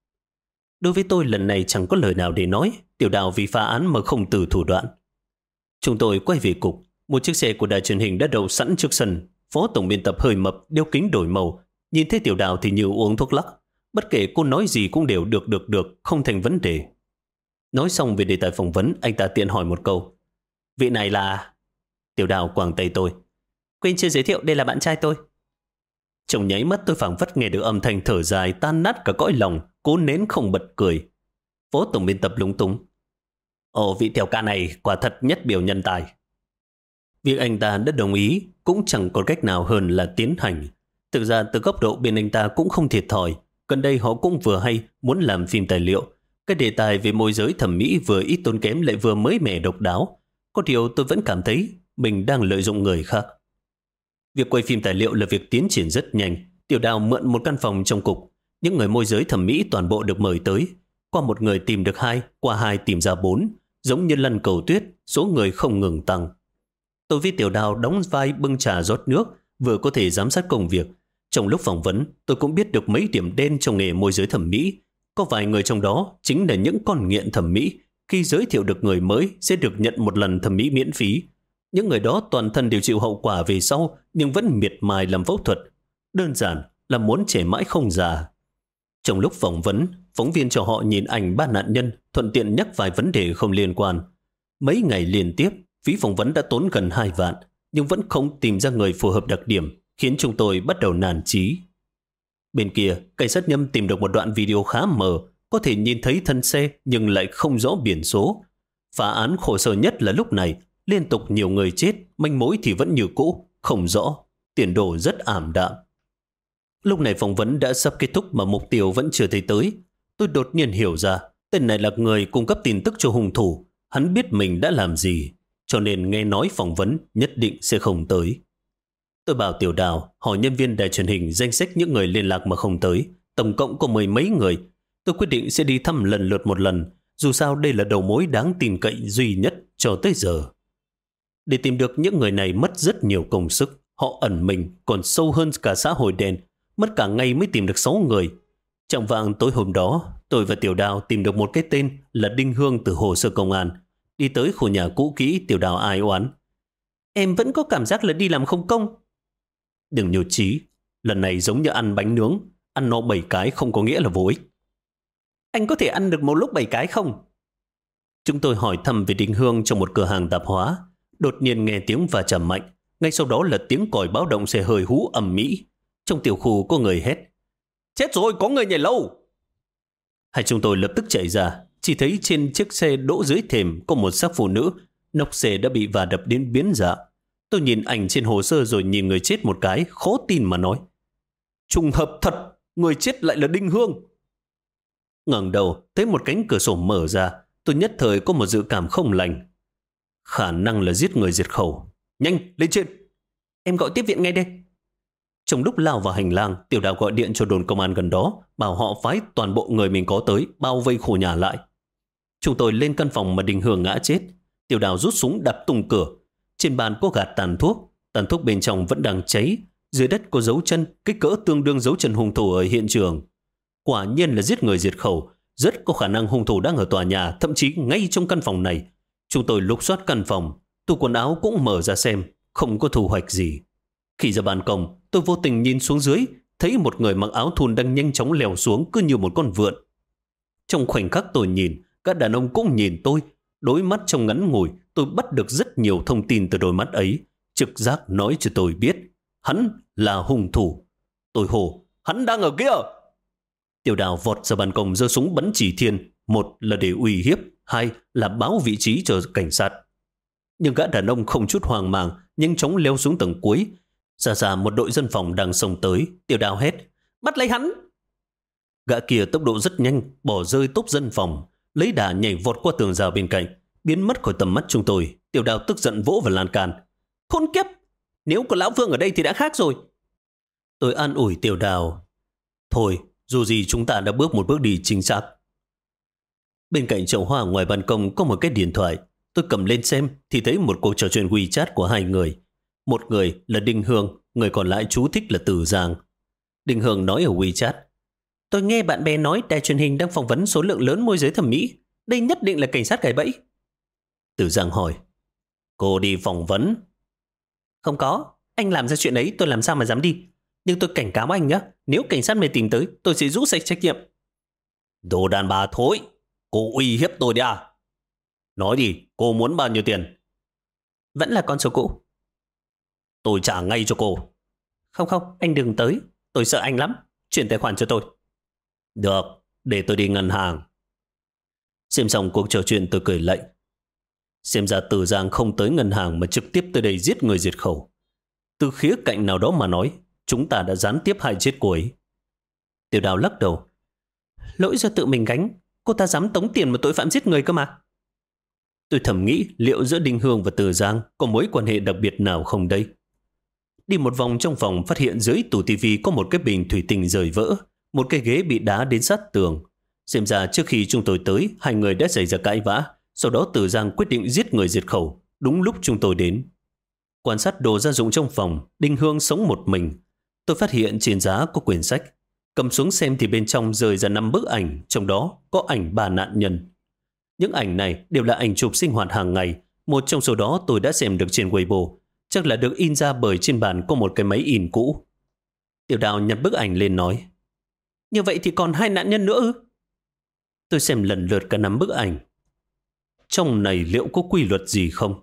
Đối với tôi lần này chẳng có lời nào để nói. Tiểu Đào vì phá án mà không từ thủ đoạn. Chúng tôi quay về cục. Một chiếc xe của đài truyền hình đã đậu sẵn trước sân. Phó tổng biên tập hơi mập, đeo kính đổi màu. Nhìn thấy Tiểu Đào thì như uống thuốc lắc. Bất kể cô nói gì cũng đều được, không thành vấn đề. Nói xong về đề tài phỏng vấn, anh ta tiện hỏi một câu. Vị này là... Tiểu Đào quàng tay tôi. Quên chưa giới thiệu, đây là bạn trai tôi. Trong nháy mắt tôi phảng phất nghe được âm thanh thở dài tan nát cả cõi lòng, cố nén không bật cười. Phó tổng biên tập lúng túng. Ồ, vị tiểu ca này quả thật nhất biểu nhân tài. Việc anh ta đã đồng ý cũng chẳng có cách nào hơn là tiến hành. Thực ra từ góc độ bên anh ta cũng không thiệt thòi. Gần đây họ cũng vừa hay muốn làm phim tài liệu. Cái đề tài về môi giới thẩm mỹ vừa ít tốn kém lại vừa mới mẻ độc đáo. Có điều tôi vẫn cảm thấy mình đang lợi dụng người khác. Việc quay phim tài liệu là việc tiến triển rất nhanh. Tiểu Đào mượn một căn phòng trong cục. Những người môi giới thẩm mỹ toàn bộ được mời tới. Qua một người tìm được hai, qua hai tìm ra bốn. Giống như lăn cầu tuyết, số người không ngừng tăng. Tôi với Tiểu Đào đóng vai bưng trà rót nước, vừa có thể giám sát công việc. Trong lúc phỏng vấn, tôi cũng biết được mấy điểm đen trong nghề môi giới thẩm mỹ. Có vài người trong đó chính là những con nghiện thẩm mỹ. Khi giới thiệu được người mới sẽ được nhận một lần thẩm mỹ miễn phí. Những người đó toàn thân đều chịu hậu quả về sau nhưng vẫn miệt mài làm phẫu thuật. Đơn giản là muốn trẻ mãi không già. Trong lúc phỏng vấn, phóng viên cho họ nhìn ảnh ba nạn nhân, thuận tiện nhắc vài vấn đề không liên quan. Mấy ngày liên tiếp, phí phỏng vấn đã tốn gần 2 vạn, nhưng vẫn không tìm ra người phù hợp đặc điểm, khiến chúng tôi bắt đầu nản chí. Bên kia, cảnh sát Nhâm tìm được một đoạn video khá mờ, có thể nhìn thấy thân xe nhưng lại không rõ biển số. Phá án khổ sở nhất là lúc này, liên tục nhiều người chết, manh mối thì vẫn như cũ, không rõ, tiền đồ rất ảm đạm. Lúc này phỏng vấn đã sắp kết thúc mà mục tiêu vẫn chưa thấy tới. Tôi đột nhiên hiểu ra, tên này là người cung cấp tin tức cho hung thủ. Hắn biết mình đã làm gì, cho nên nghe nói phỏng vấn nhất định sẽ không tới. Tôi bảo Tiểu Đào hỏi nhân viên đài truyền hình danh sách những người liên lạc mà không tới. Tổng cộng có 10 mấy người. Tôi quyết định sẽ đi thăm lần lượt một lần. Dù sao đây là đầu mối đáng tin cậy duy nhất cho tới giờ. Để tìm được những người này mất rất nhiều công sức. Họ ẩn mình còn sâu hơn cả xã hội đen. Mất cả ngày mới tìm được 6 người. Trong vạng tối hôm đó, tôi và Tiểu Đào tìm được một cái tên là Đinh Hương từ hồ sơ công an. Đi tới khu nhà cũ kỹ, Tiểu Đào ai oán. Em vẫn có cảm giác là đi làm không công. Đừng nhụt chí, lần này giống như ăn bánh nướng. Ăn no 7 cái không có nghĩa là vô ích. Anh có thể ăn được một lúc 7 cái không? Chúng tôi hỏi thăm về Đinh Hương trong một cửa hàng tạp hóa. Đột nhiên nghe tiếng va chạm mạnh. Ngay sau đó là tiếng còi báo động xe hơi hú ầm ĩ. Trong tiểu khu có người hét. Chết rồi, có người nhảy lầu. Hai chúng tôi lập tức chạy ra. Chỉ thấy trên chiếc xe đỗ dưới thềm có một xác phụ nữ. Nóc xe đã bị va đập đến biến dạng. Tôi nhìn ảnh trên hồ sơ rồi nhìn người chết một cái, khó tin mà nói. Trùng hợp thật, người chết lại là Đinh Hương. Ngẩng đầu, thấy một cánh cửa sổ mở ra. Tôi nhất thời có một dự cảm không lành. Khả năng là giết người diệt khẩu. Nhanh, lên trên. Em gọi tiếp viện ngay đây. Trong lúc lao vào hành lang, Tiểu Đào gọi điện cho đồn công an gần đó, bảo họ phái toàn bộ người mình có tới, bao vây khu nhà lại. Chúng tôi lên căn phòng mà Đinh Hương ngã chết. Tiểu Đào rút súng đập tung cửa. Trên bàn có gạt tàn thuốc bên trong vẫn đang cháy. Dưới đất có dấu chân, kích cỡ tương đương dấu chân hung thủ ở hiện trường. Quả nhiên là giết người diệt khẩu. Rất có khả năng hung thủ đang ở tòa nhà, thậm chí ngay trong căn phòng này. Chúng tôi lục soát căn phòng, tủ quần áo cũng mở ra xem, không có thu hoạch gì. Khi ra ban công, tôi vô tình nhìn xuống dưới, thấy một người mặc áo thun đang nhanh chóng leo xuống cứ như một con vượn. Trong khoảnh khắc tôi nhìn, các đàn ông cũng nhìn tôi, đôi mắt trong ngắn ngủi, tôi bắt được rất nhiều thông tin từ đôi mắt ấy. Trực giác nói cho tôi biết hắn là hung thủ. Tôi hô, hắn đang ở kia. Tiểu Đào vọt ra ban công giơ súng bắn chỉ thiên. Một là để uy hiếp, hai là báo vị trí cho cảnh sát. Nhưng gã đàn ông không chút hoang mang, nhanh chóng leo xuống tầng cuối. Xa xa một đội dân phòng đang xông tới. Tiểu Đào hét, bắt lấy hắn. Gã kia tốc độ rất nhanh, bỏ rơi tốp dân phòng, lấy đà nhảy vọt qua tường rào bên cạnh, biến mất khỏi tầm mắt chúng tôi. Tiểu Đào tức giận vỗ vào lan can. Khốn kiếp, nếu có lão Vương ở đây thì đã khác rồi. Tôi an ủi Tiểu Đào, thôi, dù gì chúng ta đã bước một bước đi chính xác. Bên cạnh chậu hoa ngoài ban công có một cái điện thoại. Tôi cầm lên xem thì thấy một cuộc trò chuyện WeChat của hai người. Một người là Đinh Hương, người còn lại chú thích là Tử Giang. Đinh Hương nói ở WeChat, tôi nghe bạn bè nói đài truyền hình đang phỏng vấn số lượng lớn môi giới thẩm mỹ. Đây nhất định là cảnh sát cài bẫy. Tử Giang hỏi, cô đi phỏng vấn? Không có, anh làm ra chuyện ấy tôi làm sao mà dám đi. Nhưng tôi cảnh cáo anh nhé, nếu cảnh sát mày tìm tới, tôi sẽ rút sạch trách nhiệm. Đồ đàn bà thối, cô uy hiếp tôi đi à? Nói đi, cô muốn bao nhiêu tiền? Vẫn là con số cũ. Tôi trả ngay cho cô. Không không, anh đừng tới, tôi sợ anh lắm. Chuyển tài khoản cho tôi. Được, để tôi đi ngân hàng. Xem xong cuộc trò chuyện tôi cười lạnh. Xem ra Tử Giang không tới ngân hàng mà trực tiếp tới đây giết người diệt khẩu. Từ khía cạnh nào đó mà nói, chúng ta đã gián tiếp hại chết cô ấy. Tiểu Đào lắc đầu. Lỗi do tự mình gánh, cô ta dám tống tiền một tội phạm giết người cơ mà. Tôi thầm nghĩ liệu giữa Đinh Hương và Tử Giang có mối quan hệ đặc biệt nào không đây? Đi một vòng trong phòng phát hiện dưới tủ tivi có một cái bình thủy tinh rời vỡ, một cái ghế bị đá đến sát tường. Xem ra trước khi chúng tôi tới, hai người đã xảy ra cãi vã. Sau đó Tử Giang quyết định giết người diệt khẩu, đúng lúc chúng tôi đến. Quan sát đồ gia dụng trong phòng, Đinh Hương sống một mình. Tôi phát hiện trên giá có quyển sách. Cầm xuống xem thì bên trong rời ra 5 bức ảnh, trong đó có ảnh 3 nạn nhân. Những ảnh này đều là ảnh chụp sinh hoạt hàng ngày. Một trong số đó tôi đã xem được trên Weibo. Chắc là được in ra bởi trên bàn có một cái máy in cũ. Tiểu Đào nhặt bức ảnh lên nói, như vậy thì còn 2 nạn nhân nữa ư? Tôi xem lần lượt cả 5 bức ảnh. Trong này liệu có quy luật gì không?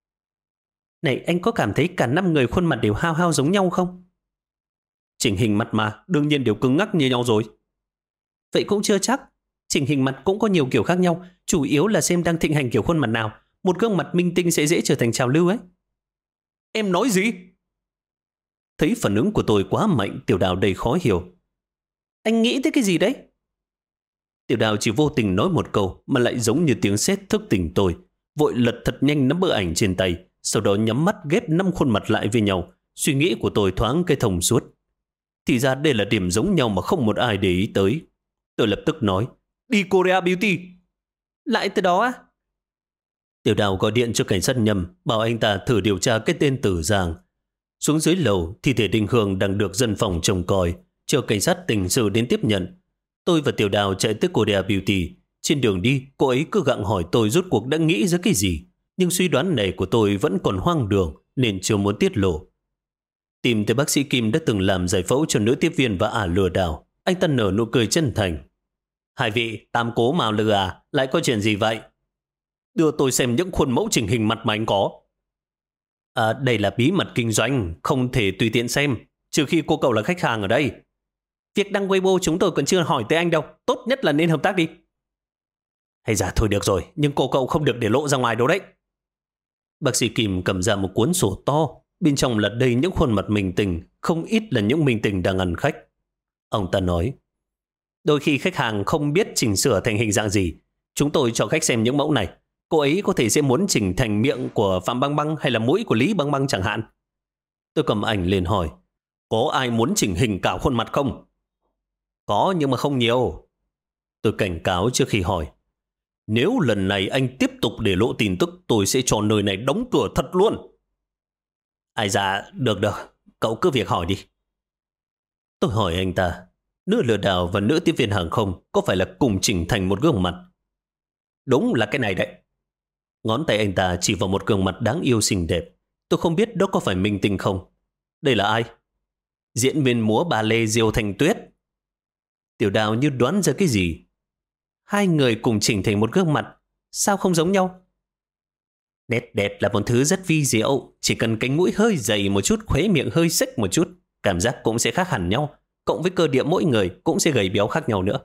Này, anh có cảm thấy cả 5 người khuôn mặt đều hao hao giống nhau không? Chỉnh hình mặt mà, đương nhiên đều cứng ngắc như nhau rồi. Vậy cũng chưa chắc. Chỉnh hình mặt cũng có nhiều kiểu khác nhau. Chủ yếu là xem đang thịnh hành kiểu khuôn mặt nào. Một gương mặt minh tinh sẽ dễ trở thành trào lưu ấy. Em nói gì? Thấy phản ứng của tôi quá mạnh, Tiểu Đào đầy khó hiểu. Anh nghĩ tới cái gì đấy? Tiểu Đào chỉ vô tình nói một câu mà lại giống như tiếng sét thức tỉnh tôi. Vội lật thật nhanh 5 bức ảnh trên tay, sau đó nhắm mắt ghép 5 khuôn mặt lại với nhau. Suy nghĩ của tôi thoáng cái thông suốt. Thì ra đây là điểm giống nhau mà không một ai để ý tới. Tôi lập tức nói, đi Korea Beauty. Lại từ đó á? Tiểu Đào gọi điện cho cảnh sát Nhâm, bảo anh ta thử điều tra cái tên Tử Giang. Xuống dưới lầu, thi thể Đinh Hương đang được dân phòng trông coi, chờ cảnh sát tình sự đến tiếp nhận. Tôi và Tiểu Đào chạy tới Korea Beauty. Trên đường đi, cô ấy cứ gặng hỏi tôi rốt cuộc đã nghĩ ra cái gì. Nhưng suy đoán này của tôi vẫn còn hoang đường nên chưa muốn tiết lộ. Tìm tới bác sĩ Kim đã từng làm giải phẫu cho nữ tiếp viên và ả lừa đảo. Anh ta nở nụ cười chân thành. Hai vị, tam cố mào lừa à? Lại có chuyện gì vậy? Đưa tôi xem những khuôn mẫu chỉnh hình mặt mà anh có. Đây là bí mật kinh doanh, không thể tùy tiện xem, trừ khi cô cậu là khách hàng ở đây. Việc đăng Weibo chúng tôi còn chưa hỏi tới anh đâu, tốt nhất là nên hợp tác đi. Hay dạ thôi được rồi, nhưng cô cậu không được để lộ ra ngoài đâu đấy. Bác sĩ Kim cầm ra một cuốn sổ to, bên trong là đầy những khuôn mặt minh tinh, không ít là những minh tinh đang ăn khách. Ông ta nói, đôi khi khách hàng không biết chỉnh sửa thành hình dạng gì, chúng tôi cho khách xem những mẫu này. Cô ấy có thể sẽ muốn chỉnh thành miệng của Phạm Băng Băng hay là mũi của Lý Băng Băng chẳng hạn. Tôi cầm ảnh lên hỏi, có ai muốn chỉnh hình cả khuôn mặt không? Có nhưng mà không nhiều. Tôi cảnh cáo trước khi hỏi, nếu lần này anh tiếp tục để lộ tin tức, tôi sẽ cho nơi này đóng cửa thật luôn. Ai dạ, được, cậu cứ việc hỏi đi. Tôi hỏi anh ta, nữ lừa đảo và nữ tiếp viên hàng không có phải là cùng chỉnh thành một gương mặt? Đúng là cái này đấy. Ngón tay anh ta chỉ vào một gương mặt đáng yêu xinh đẹp. Tôi không biết đó có phải minh tinh không. Đây là ai? Diễn viên múa ba lê Diêu Thanh Tuyết. Tiểu Đào như đoán ra cái gì. Hai người cùng chỉnh thành một gương mặt, sao không giống nhau? Nét đẹp là một thứ rất vi diệu, chỉ cần cánh mũi hơi dày một chút, khóe miệng hơi xếch một chút, cảm giác cũng sẽ khác hẳn nhau, cộng với cơ địa mỗi người cũng sẽ gầy béo khác nhau nữa.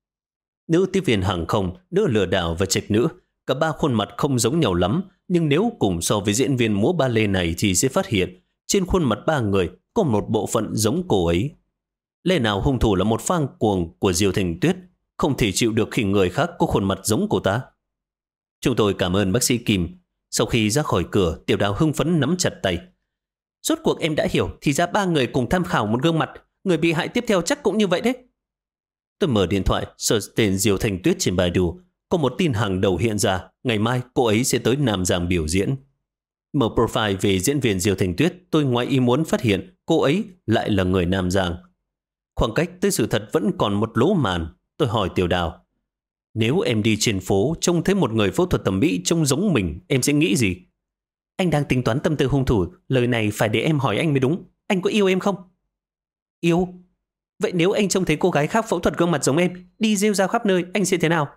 Nữ tiếp viên hàng không, nữ lừa đảo và trạch nữ, cả ba khuôn mặt không giống nhau lắm, nhưng nếu cùng so với diễn viên múa ballet này thì sẽ phát hiện trên khuôn mặt ba người có một bộ phận giống cô ấy. Lẽ nào hung thủ là một phang cuồng của Diêu Thành Tuyết, không thể chịu được khi người khác có khuôn mặt giống cô ta? Chúng tôi cảm ơn bác sĩ Kim. Sau khi ra khỏi cửa, Tiểu Đào hưng phấn nắm chặt tay. Rốt cuộc em đã hiểu, thì ra ba người cùng tham khảo một gương mặt, người bị hại tiếp theo chắc cũng như vậy đấy. Tôi mở điện thoại, search tên Diêu Thành Tuyết trên Baidu. Có một tin hàng đầu hiện ra, ngày mai cô ấy sẽ tới Nam Giang biểu diễn. Mở profile về diễn viên Diêu Thành Tuyết, tôi ngoài ý muốn phát hiện cô ấy lại là người Nam Giang. Khoảng cách tới sự thật vẫn còn một lỗ màn. Tôi hỏi Tiểu Đào, nếu em đi trên phố trông thấy một người phẫu thuật thẩm mỹ trông giống mình, em sẽ nghĩ gì? Anh đang tính toán tâm tư hung thủ, lời này phải để em hỏi anh mới đúng. Anh có yêu em không? Yêu? Vậy nếu anh trông thấy cô gái khác phẫu thuật gương mặt giống em, đi rêu rao khắp nơi, anh sẽ thế nào?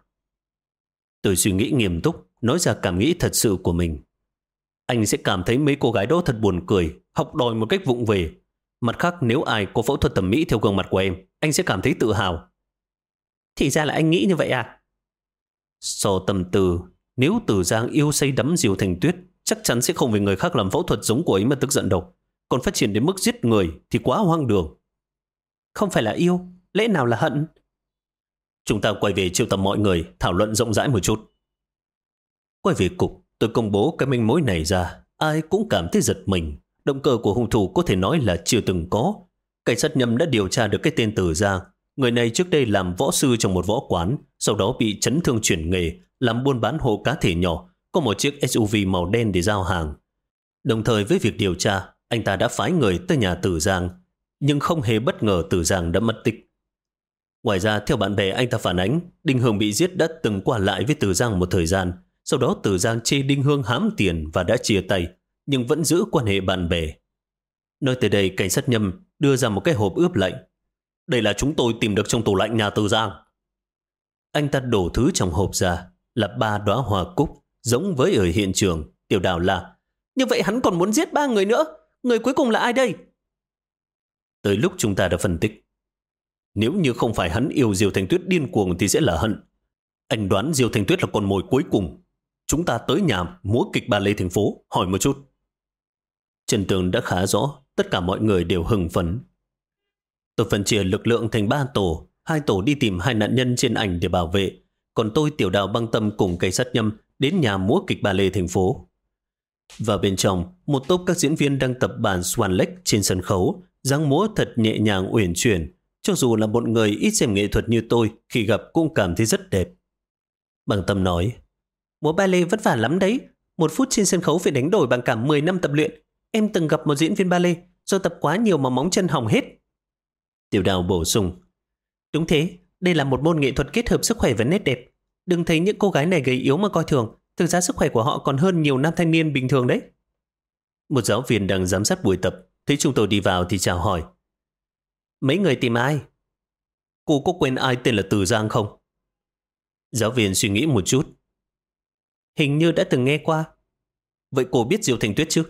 Tôi suy nghĩ nghiêm túc, nói ra cảm nghĩ thật sự của mình. Anh sẽ cảm thấy mấy cô gái đó thật buồn cười, học đòi một cách vụng về. Mặt khác, nếu ai có phẫu thuật thẩm mỹ theo gương mặt của em, anh sẽ cảm thấy tự hào. Thì ra là anh nghĩ như vậy à? So tâm tư, nếu Từ Giang yêu say đắm Diêu Thành Tuyết, chắc chắn sẽ không vì người khác làm phẫu thuật giống cô ấy mà tức giận đâu. Còn phát triển đến mức giết người thì quá hoang đường. Không phải là yêu, lẽ nào là hận? Chúng ta quay về triệu tập mọi người, thảo luận rộng rãi một chút. Quay về cục, tôi công bố cái manh mối này ra. Ai cũng cảm thấy giật mình. Động cơ của hung thủ có thể nói là chưa từng có. Cảnh sát Nhâm đã điều tra được cái tên Từ Giang. Người này trước đây làm võ sư trong một võ quán, sau đó bị chấn thương chuyển nghề, làm buôn bán hồ cá thể nhỏ, có một chiếc SUV màu đen để giao hàng. Đồng thời với việc điều tra, anh ta đã phái người tới nhà Từ Giang, nhưng không hề bất ngờ Từ Giang đã mất tích. Ngoài ra, theo bạn bè anh ta phản ánh, Đinh Hương bị giết đã từng qua lại với Từ Giang một thời gian. Sau đó Từ Giang chê Đinh Hương hám tiền và đã chia tay, nhưng vẫn giữ quan hệ bạn bè. Nói tới đây, cảnh sát Nhâm đưa ra một cái hộp ướp lạnh. Đây là chúng tôi tìm được trong tủ lạnh nhà Từ Giang. Anh ta đổ thứ trong hộp ra là 3 đóa hoa cúc, giống với ở hiện trường. Tiểu Đào là, như vậy hắn còn muốn giết 3 người nữa. Người cuối cùng là ai đây? Tới lúc chúng ta đã phân tích, nếu như không phải hắn yêu Diêu Thành Tuyết điên cuồng thì sẽ là hận. Anh đoán Diêu Thành Tuyết là con mồi cuối cùng. Chúng ta tới nhà múa kịch ballet thành phố, hỏi một chút. Chân tường đã khá rõ, tất cả mọi người đều hưng phấn. Tôi phân chia lực lượng thành 3 tổ, 2 tổ đi tìm 2 nạn nhân trên ảnh để bảo vệ, còn tôi, Tiểu Đào, Băng Tâm cùng cảnh sát Nhâm đến nhà múa kịch ballet thành phố. Và bên trong, một tốp các diễn viên đang tập bản Swan Lake trên sân khấu, dáng múa thật nhẹ nhàng uyển chuyển. Cho dù là một người ít xem nghệ thuật như tôi, khi gặp cũng cảm thấy rất đẹp. Băng Tâm nói, múa ballet vất vả lắm đấy. 1 phút trên sân khấu phải đánh đổi bằng cả 10 năm tập luyện. Em từng gặp một diễn viên ballet, do tập quá nhiều mà móng chân hỏng hết. Tiểu Đào bổ sung, đúng thế, đây là một môn nghệ thuật kết hợp sức khỏe và nét đẹp. Đừng thấy những cô gái này gầy yếu mà coi thường, thực ra sức khỏe của họ còn hơn nhiều nam thanh niên bình thường đấy. Một giáo viên đang giám sát buổi tập, thấy chúng tôi đi vào thì chào hỏi. Mấy người tìm ai? Cô có quên ai tên là Từ Giang không? Giáo viên suy nghĩ một chút. Hình như đã từng nghe qua. Vậy cô biết Diêu Thành Tuyết chứ?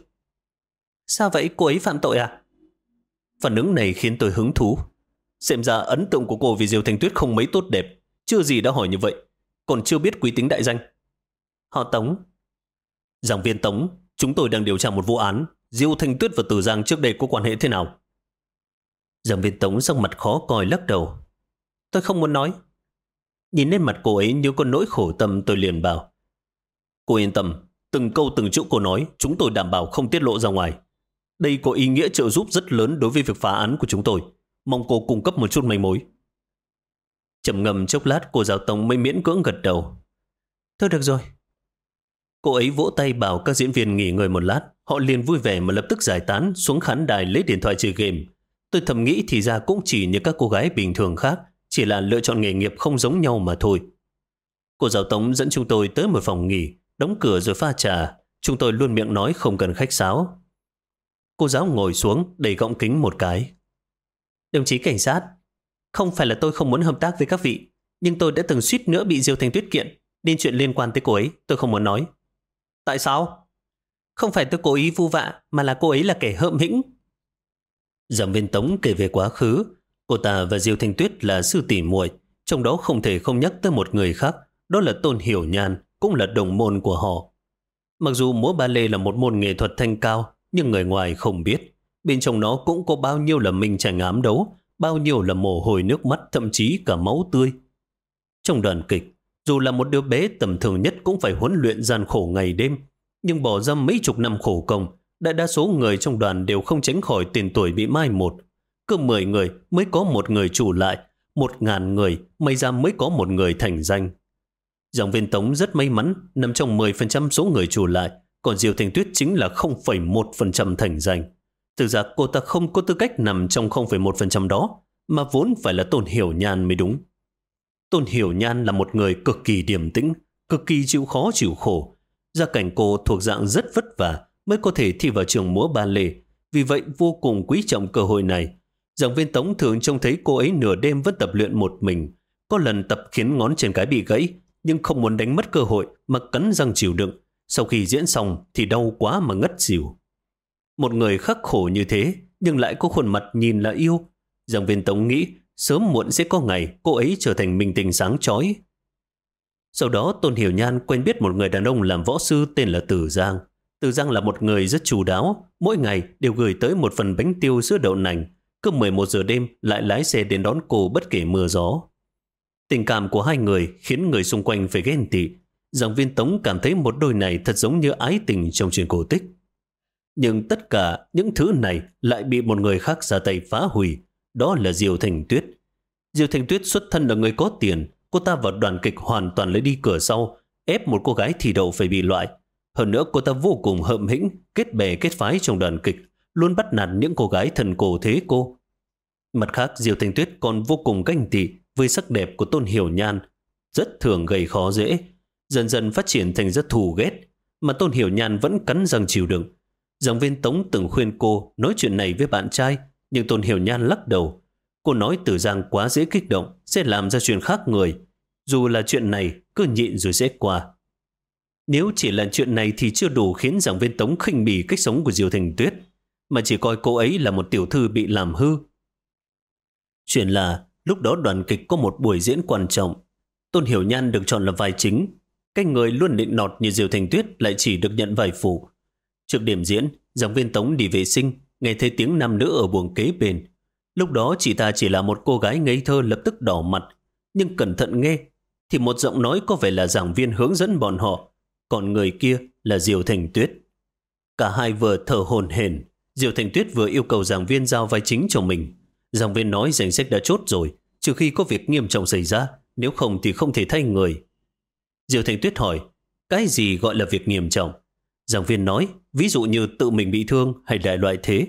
Sao vậy, cô ấy phạm tội à? Phản ứng này khiến tôi hứng thú. Xem ra ấn tượng của cô vì Diêu Thành Tuyết không mấy tốt đẹp. Chưa gì đã hỏi như vậy. Còn chưa biết quý tính đại danh. Họ Tống. Giảng viên Tống, chúng tôi đang điều tra một vụ án. Diêu Thành Tuyết và Từ Giang trước đây có quan hệ thế nào? Giảng viên Tống sắc mặt khó coi lắc đầu. Tôi không muốn nói. Nhìn lên mặt cô ấy như có nỗi khổ tâm, tôi liền bảo. Cô yên tâm, từng câu từng chữ cô nói chúng tôi đảm bảo không tiết lộ ra ngoài. Đây có ý nghĩa trợ giúp rất lớn đối với việc phá án của chúng tôi. Mong cô cung cấp một chút manh mối. Trầm ngâm chốc lát, cô giáo Tống mới miễn cưỡng gật đầu. Thôi được rồi. Cô ấy vỗ tay bảo các diễn viên nghỉ ngơi một lát. Họ liền vui vẻ mà lập tức giải tán xuống khán đài lấy điện thoại chơi game. Tôi thầm nghĩ thì ra cũng chỉ như các cô gái bình thường khác, chỉ là lựa chọn nghề nghiệp không giống nhau mà thôi. Cô giáo Tống dẫn chúng tôi tới một phòng nghỉ, đóng cửa rồi pha trà. Chúng tôi luôn miệng nói không cần khách sáo. Cô giáo ngồi xuống đẩy gọng kính một cái. Đồng chí cảnh sát, không phải là tôi không muốn hợp tác với các vị, nhưng tôi đã từng suýt nữa bị Diêu Thành Tuyết kiện, nên chuyện liên quan tới cô ấy tôi không muốn nói. Tại sao? Không phải tôi cố ý vu vạ, mà là cô ấy là kẻ hợm hĩnh. Giảng viên Tống kể về quá khứ. Cô ta và Diêu Thanh Tuyết là sư tỷ muội, trong đó không thể không nhắc tới một người khác, đó là Tôn Hiểu Nhan, cũng là đồng môn của họ. Mặc dù múa ba lê là một môn nghệ thuật thanh cao, nhưng người ngoài không biết. Bên trong nó cũng có bao nhiêu là minh tranh ám đấu, bao nhiêu là mồ hôi nước mắt, thậm chí cả máu tươi. Trong đoàn kịch, dù là một đứa bé tầm thường nhất cũng phải huấn luyện gian khổ ngày đêm, nhưng bỏ ra mấy chục năm khổ công, đại đa số người trong đoàn đều không tránh khỏi tiền tuổi bị mai một. Cứ 10 người mới có một người trụ lại, 1.000 người may ra mới có một người thành danh. Giảng viên Tống rất may mắn nằm trong 10% số người trụ lại, còn Diêu Thanh Tuyết chính là 0,1% thành danh. Thực ra cô ta không có tư cách nằm trong 0,1% đó, mà vốn phải là Tôn Hiểu Nhan mới đúng. Tôn Hiểu Nhan là một người cực kỳ điềm tĩnh, cực kỳ chịu khó chịu khổ. Gia cảnh cô thuộc dạng rất vất vả mới có thể thi vào trường múa ba lê, vì vậy vô cùng quý trọng cơ hội này. Giảng viên Tống thường trông thấy cô ấy nửa đêm vẫn tập luyện một mình, có lần tập khiến ngón chân cái bị gãy, nhưng không muốn đánh mất cơ hội mà cắn răng chịu đựng. Sau khi diễn xong thì đau quá mà ngất xỉu. Một người khắc khổ như thế nhưng lại có khuôn mặt nhìn là yêu. Giảng viên Tống nghĩ sớm muộn sẽ có ngày cô ấy trở thành minh tinh sáng chói. Sau đó Tôn Hiểu Nhan quen biết một người đàn ông làm võ sư tên là Từ Giang. Từ Giang là một người rất chu đáo, mỗi ngày đều gửi tới một phần bánh tiêu sữa đậu nành, cứ 11 giờ đêm lại lái xe đến đón cô bất kể mưa gió. Tình cảm của hai người khiến người xung quanh phải ghen tị. Giảng viên Tống cảm thấy một đôi này thật giống như ái tình trong truyện cổ tích. Nhưng tất cả những thứ này lại bị một người khác ra tay phá hủy, đó là Diêu Thanh Tuyết. Diêu Thanh Tuyết xuất thân là người có tiền, cô ta vào đoàn kịch hoàn toàn lấy đi cửa sau, ép một cô gái thi đậu phải bị loại. Hơn nữa cô ta vô cùng hợm hĩnh, kết bè kết phái trong đoàn kịch, luôn bắt nạt những cô gái thần cổ thế cô. Mặt khác, Diêu Thanh Tuyết còn vô cùng ganh tị với sắc đẹp của Tôn Hiểu Nhan, rất thường gây khó dễ, dần dần phát triển thành rất thù ghét, mà Tôn Hiểu Nhan vẫn cắn răng chịu đựng. Giảng viên Tống từng khuyên cô nói chuyện này với bạn trai, nhưng Tôn Hiểu Nhan lắc đầu. Cô nói Từ Giang quá dễ kích động, sẽ làm ra chuyện khác người. Dù là chuyện này, cứ nhịn rồi sẽ qua. Nếu chỉ là chuyện này thì chưa đủ khiến giảng viên Tống khinh bỉ cách sống của Diêu Thanh Tuyết, mà chỉ coi cô ấy là một tiểu thư bị làm hư. Chuyện là lúc đó đoàn kịch có một buổi diễn quan trọng. Tôn Hiểu Nhan được chọn là vai chính. Cái người luôn nịnh nọt như Diêu Thanh Tuyết lại chỉ được nhận vai phụ. Trước điểm diễn, giảng viên Tống đi vệ sinh, nghe thấy tiếng nam nữ ở buồng kế bên. Lúc đó chị ta chỉ là một cô gái ngây thơ lập tức đỏ mặt, nhưng cẩn thận nghe thì một giọng nói có vẻ là giảng viên hướng dẫn bọn họ, còn người kia là Diêu Thanh Tuyết. Cả hai vừa thở hổn hển. Diêu Thanh Tuyết vừa yêu cầu giảng viên giao vai chính cho mình. Giảng viên nói danh sách đã chốt rồi, trừ khi có việc nghiêm trọng xảy ra, nếu không thì không thể thay người. Diêu Thanh Tuyết hỏi, cái gì gọi là việc nghiêm trọng? Giảng viên nói, ví dụ như tự mình bị thương hay đại loại thế.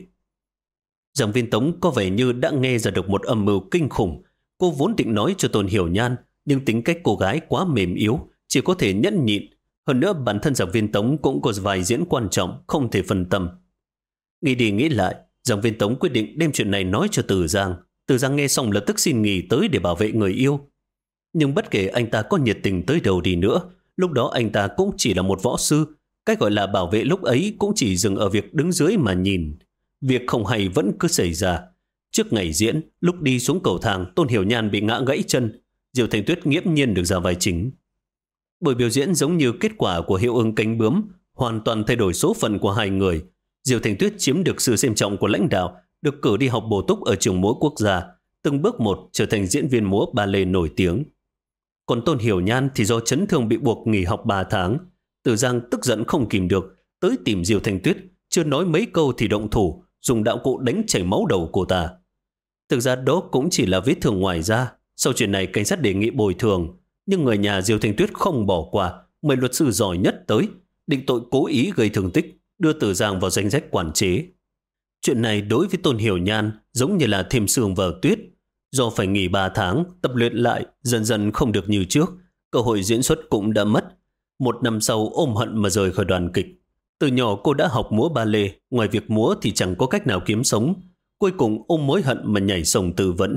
Giảng viên Tống có vẻ như đã nghe ra được một âm mưu kinh khủng. Cô vốn định nói cho Tôn Hiểu Nhan, nhưng tính cách cô gái quá mềm yếu, chỉ có thể nhẫn nhịn. Hơn nữa bản thân giảng viên Tống cũng có vài diễn quan trọng, không thể phân tâm. Nghĩ đi nghĩ lại, giảng viên Tống quyết định đem chuyện này nói cho Từ Giang. Từ Giang nghe xong lập tức xin nghỉ tới để bảo vệ người yêu. Nhưng bất kể anh ta có nhiệt tình tới đâu đi nữa, lúc đó anh ta cũng chỉ là một võ sư. Cái gọi là bảo vệ lúc ấy cũng chỉ dừng ở việc đứng dưới mà nhìn. Việc không hay vẫn cứ xảy ra. Trước ngày diễn, lúc đi xuống cầu thang, Tôn Hiểu Nhan bị ngã gãy chân. Diêu Thanh Tuyết nghiễm nhiên được ra vai chính. Buổi biểu diễn giống như kết quả của hiệu ứng cánh bướm, hoàn toàn thay đổi số phận của hai người. Diêu Thanh Tuyết chiếm được sự xem trọng của lãnh đạo, được cử đi học bổ túc ở trường múa quốc gia, từng bước một trở thành diễn viên múa ba lê nổi tiếng. Còn Tôn Hiểu Nhan thì do chấn thương bị buộc nghỉ học 3 tháng. Từ Giang tức giận không kìm được, tới tìm Diêu Thanh Tuyết, chưa nói mấy câu thì động thủ, dùng đạo cụ đánh chảy máu đầu cô ta. Thực ra đó cũng chỉ là vết thương ngoài da. Sau chuyện này cảnh sát đề nghị bồi thường, nhưng người nhà Diêu Thanh Tuyết không bỏ qua, mời luật sư giỏi nhất tới, định tội cố ý gây thương tích, đưa Từ Giang vào danh sách quản chế. Chuyện này đối với Tôn Hiểu Nhan giống như là thêm sương vào tuyết. Do phải nghỉ 3 tháng, tập luyện lại, dần dần không được như trước, cơ hội diễn xuất cũng đã mất. 1 năm sau ôm hận mà rời khỏi đoàn kịch. Từ nhỏ cô đã học múa ba lê, ngoài việc múa thì chẳng có cách nào kiếm sống. Cuối cùng ôm mối hận mà nhảy sông tự vẫn.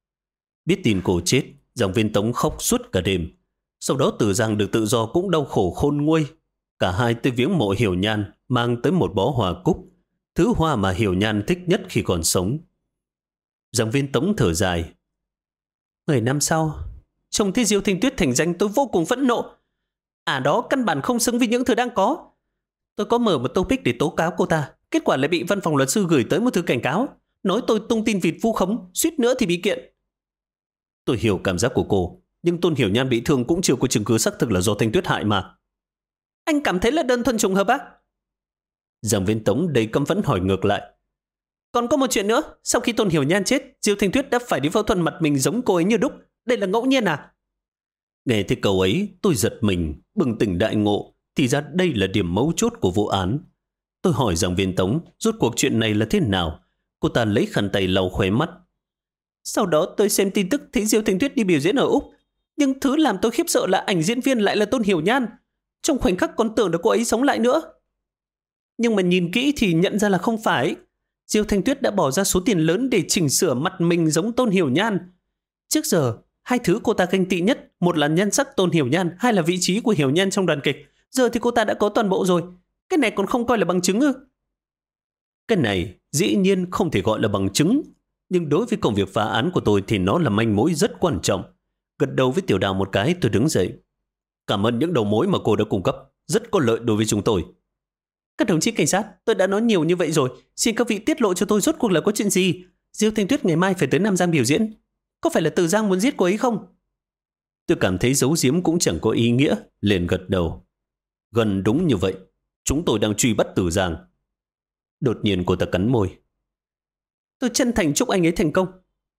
Biết tin cô chết, giảng viên Tống khóc suốt cả đêm. Sau đó Từ Giang được tự do cũng đau khổ khôn nguôi. Cả hai tới viếng mộ Hiểu Nhan, mang tới một bó hoa cúc, thứ hoa mà Hiểu Nhan thích nhất khi còn sống. Giảng viên Tống thở dài. 10 năm sau, trông thấy Diêu Thanh Tuyết thành danh, tôi vô cùng phẫn nộ. Đó căn bản không xứng với những thứ đang có. Tôi có mở một topic để tố cáo cô ta, kết quả lại bị văn phòng luật sư gửi tới một thư cảnh cáo, nói tôi tung tin vịt vu khống, suýt nữa thì bị kiện. Tôi hiểu cảm giác của cô, nhưng Tôn Hiểu Nhan bị thương cũng chưa có chứng cứ xác thực là do Thanh Tuyết hại mà. Anh cảm thấy là đơn thuần trùng hợp á? Giảng viên Tống đầy căm phẫn hỏi ngược lại. Còn có một chuyện nữa, sau khi Tôn Hiểu Nhan chết, Diêu Thanh Tuyết đã phải đi phẫu thuật mặt mình giống cô ấy như đúc. Đây là ngẫu nhiên à? Nghe thấy câu ấy, tôi giật mình, bừng tỉnh đại ngộ. Thì ra đây là điểm mấu chốt của vụ án. Tôi hỏi giảng viên Tống, rốt cuộc chuyện này là thế nào? Cô ta lấy khăn tay lau khóe mắt. Sau đó tôi xem tin tức thấy Diêu Thanh Tuyết đi biểu diễn ở Úc. Nhưng thứ làm tôi khiếp sợ là ảnh diễn viên lại là Tôn Hiểu Nhan. Trong khoảnh khắc còn tưởng được cô ấy sống lại nữa. Nhưng mà nhìn kỹ thì nhận ra là không phải. Diêu Thanh Tuyết đã bỏ ra số tiền lớn để chỉnh sửa mặt mình giống Tôn Hiểu Nhan. Trước giờ, hai thứ cô ta ganh tị nhất, một là nhan sắc Tôn Hiểu Nhan, hai là vị trí của Hiểu Nhan trong đoàn kịch. Giờ thì cô ta đã có toàn bộ rồi. Cái này còn không coi là bằng chứng ư? Cái này dĩ nhiên không thể gọi là bằng chứng. Nhưng đối với công việc phá án của tôi thì nó là manh mối rất quan trọng. Gật đầu với Tiểu Đào một cái, tôi đứng dậy. Cảm ơn những đầu mối mà cô đã cung cấp. Rất có lợi đối với chúng tôi. Các đồng chí cảnh sát, tôi đã nói nhiều như vậy rồi. Xin các vị tiết lộ cho tôi rốt cuộc là có chuyện gì. Diêu Thanh Tuyết ngày mai phải tới Nam Giang biểu diễn. Có phải là Từ Giang muốn giết cô ấy không? Tôi cảm thấy giấu giếm cũng chẳng có ý nghĩa, liền gật đầu. Gần đúng như vậy. Chúng tôi đang truy bắt Từ Giang. Đột nhiên cô ta cắn môi. Tôi chân thành chúc anh ấy thành công.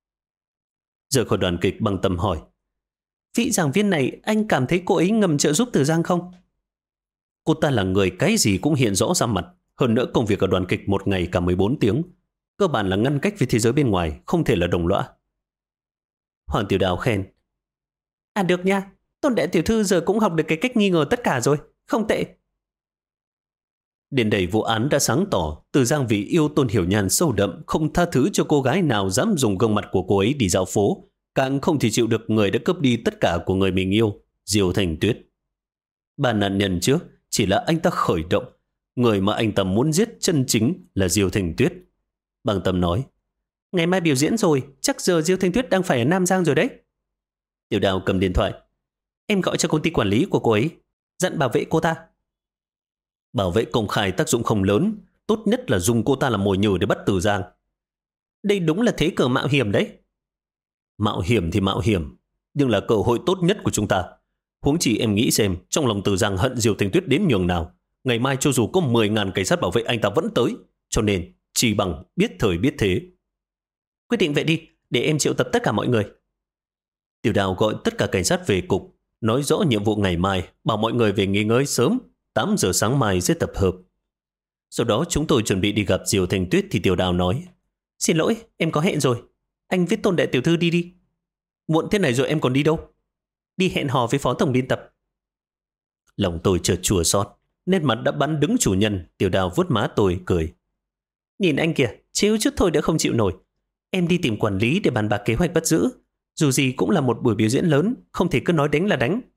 Rời khỏi đoàn kịch, Băng Tâm hỏi. Vị giảng viên này, anh cảm thấy cô ấy ngầm trợ giúp Từ Giang không? Cô ta là người cái gì cũng hiện rõ ra mặt. Hơn nữa công việc ở đoàn kịch một ngày cả 14 tiếng. Cơ bản là ngăn cách với thế giới bên ngoài, không thể là đồng lõa. Hoàng Tiểu Đào khen. Được nha, Tôn đại tiểu thư giờ cũng học được cái cách nghi ngờ tất cả rồi. Không tệ. Đến đây vụ án đã sáng tỏ. Từ Giang vì yêu Tôn Hiểu Nhan sâu đậm, không tha thứ cho cô gái nào dám dùng gương mặt của cô ấy đi dạo phố. Càng không thể chịu được người đã cướp đi tất cả của người mình yêu, Diêu Thanh Tuyết. Ba nạn nhân trước chỉ là anh ta khởi động. Người mà anh ta muốn giết chân chính là Diêu Thanh Tuyết. Băng Tâm nói. Ngày mai biểu diễn rồi, chắc giờ Diêu Thanh Tuyết đang phải ở Nam Giang rồi đấy. Tiểu Đào cầm điện thoại. Em gọi cho công ty quản lý của cô ấy, dặn bảo vệ cô ta. Bảo vệ công khai tác dụng không lớn, tốt nhất là dùng cô ta làm mồi nhử để bắt Từ Giang. Đây đúng là thế cờ mạo hiểm đấy. Mạo hiểm thì mạo hiểm, nhưng là cơ hội tốt nhất của chúng ta. Huống chỉ em nghĩ xem, trong lòng Từ Giang hận Diêu Thanh Tuyết đến nhường nào. Ngày mai cho dù có 10.000 cảnh sát bảo vệ anh ta vẫn tới. Cho nên, chỉ bằng biết thời biết thế. Quyết định vậy đi, để em triệu tập tất cả mọi người. Tiểu Đào gọi tất cả cảnh sát về cục, nói rõ nhiệm vụ ngày mai, bảo mọi người về nghỉ ngơi sớm, 8 giờ sáng mai sẽ tập hợp. Sau đó chúng tôi chuẩn bị đi gặp Diêu Thanh Tuyết thì Tiểu Đào nói. Xin lỗi, em có hẹn rồi. Anh viết Tôn đại tiểu thư đi đi. Muộn thế này rồi em còn đi đâu? Đi hẹn hò với phó tổng biên tập. Lòng tôi chợt chua xót, nét mặt đã bắn đứng chủ nhân. Tiểu Đào vuốt má tôi cười. Nhìn anh kìa, trêu chút thôi đã không chịu nổi. Em đi tìm quản lý để bàn bạc kế hoạch bắt giữ. Dù gì cũng là một buổi biểu diễn lớn, không thể cứ nói đánh là đánh.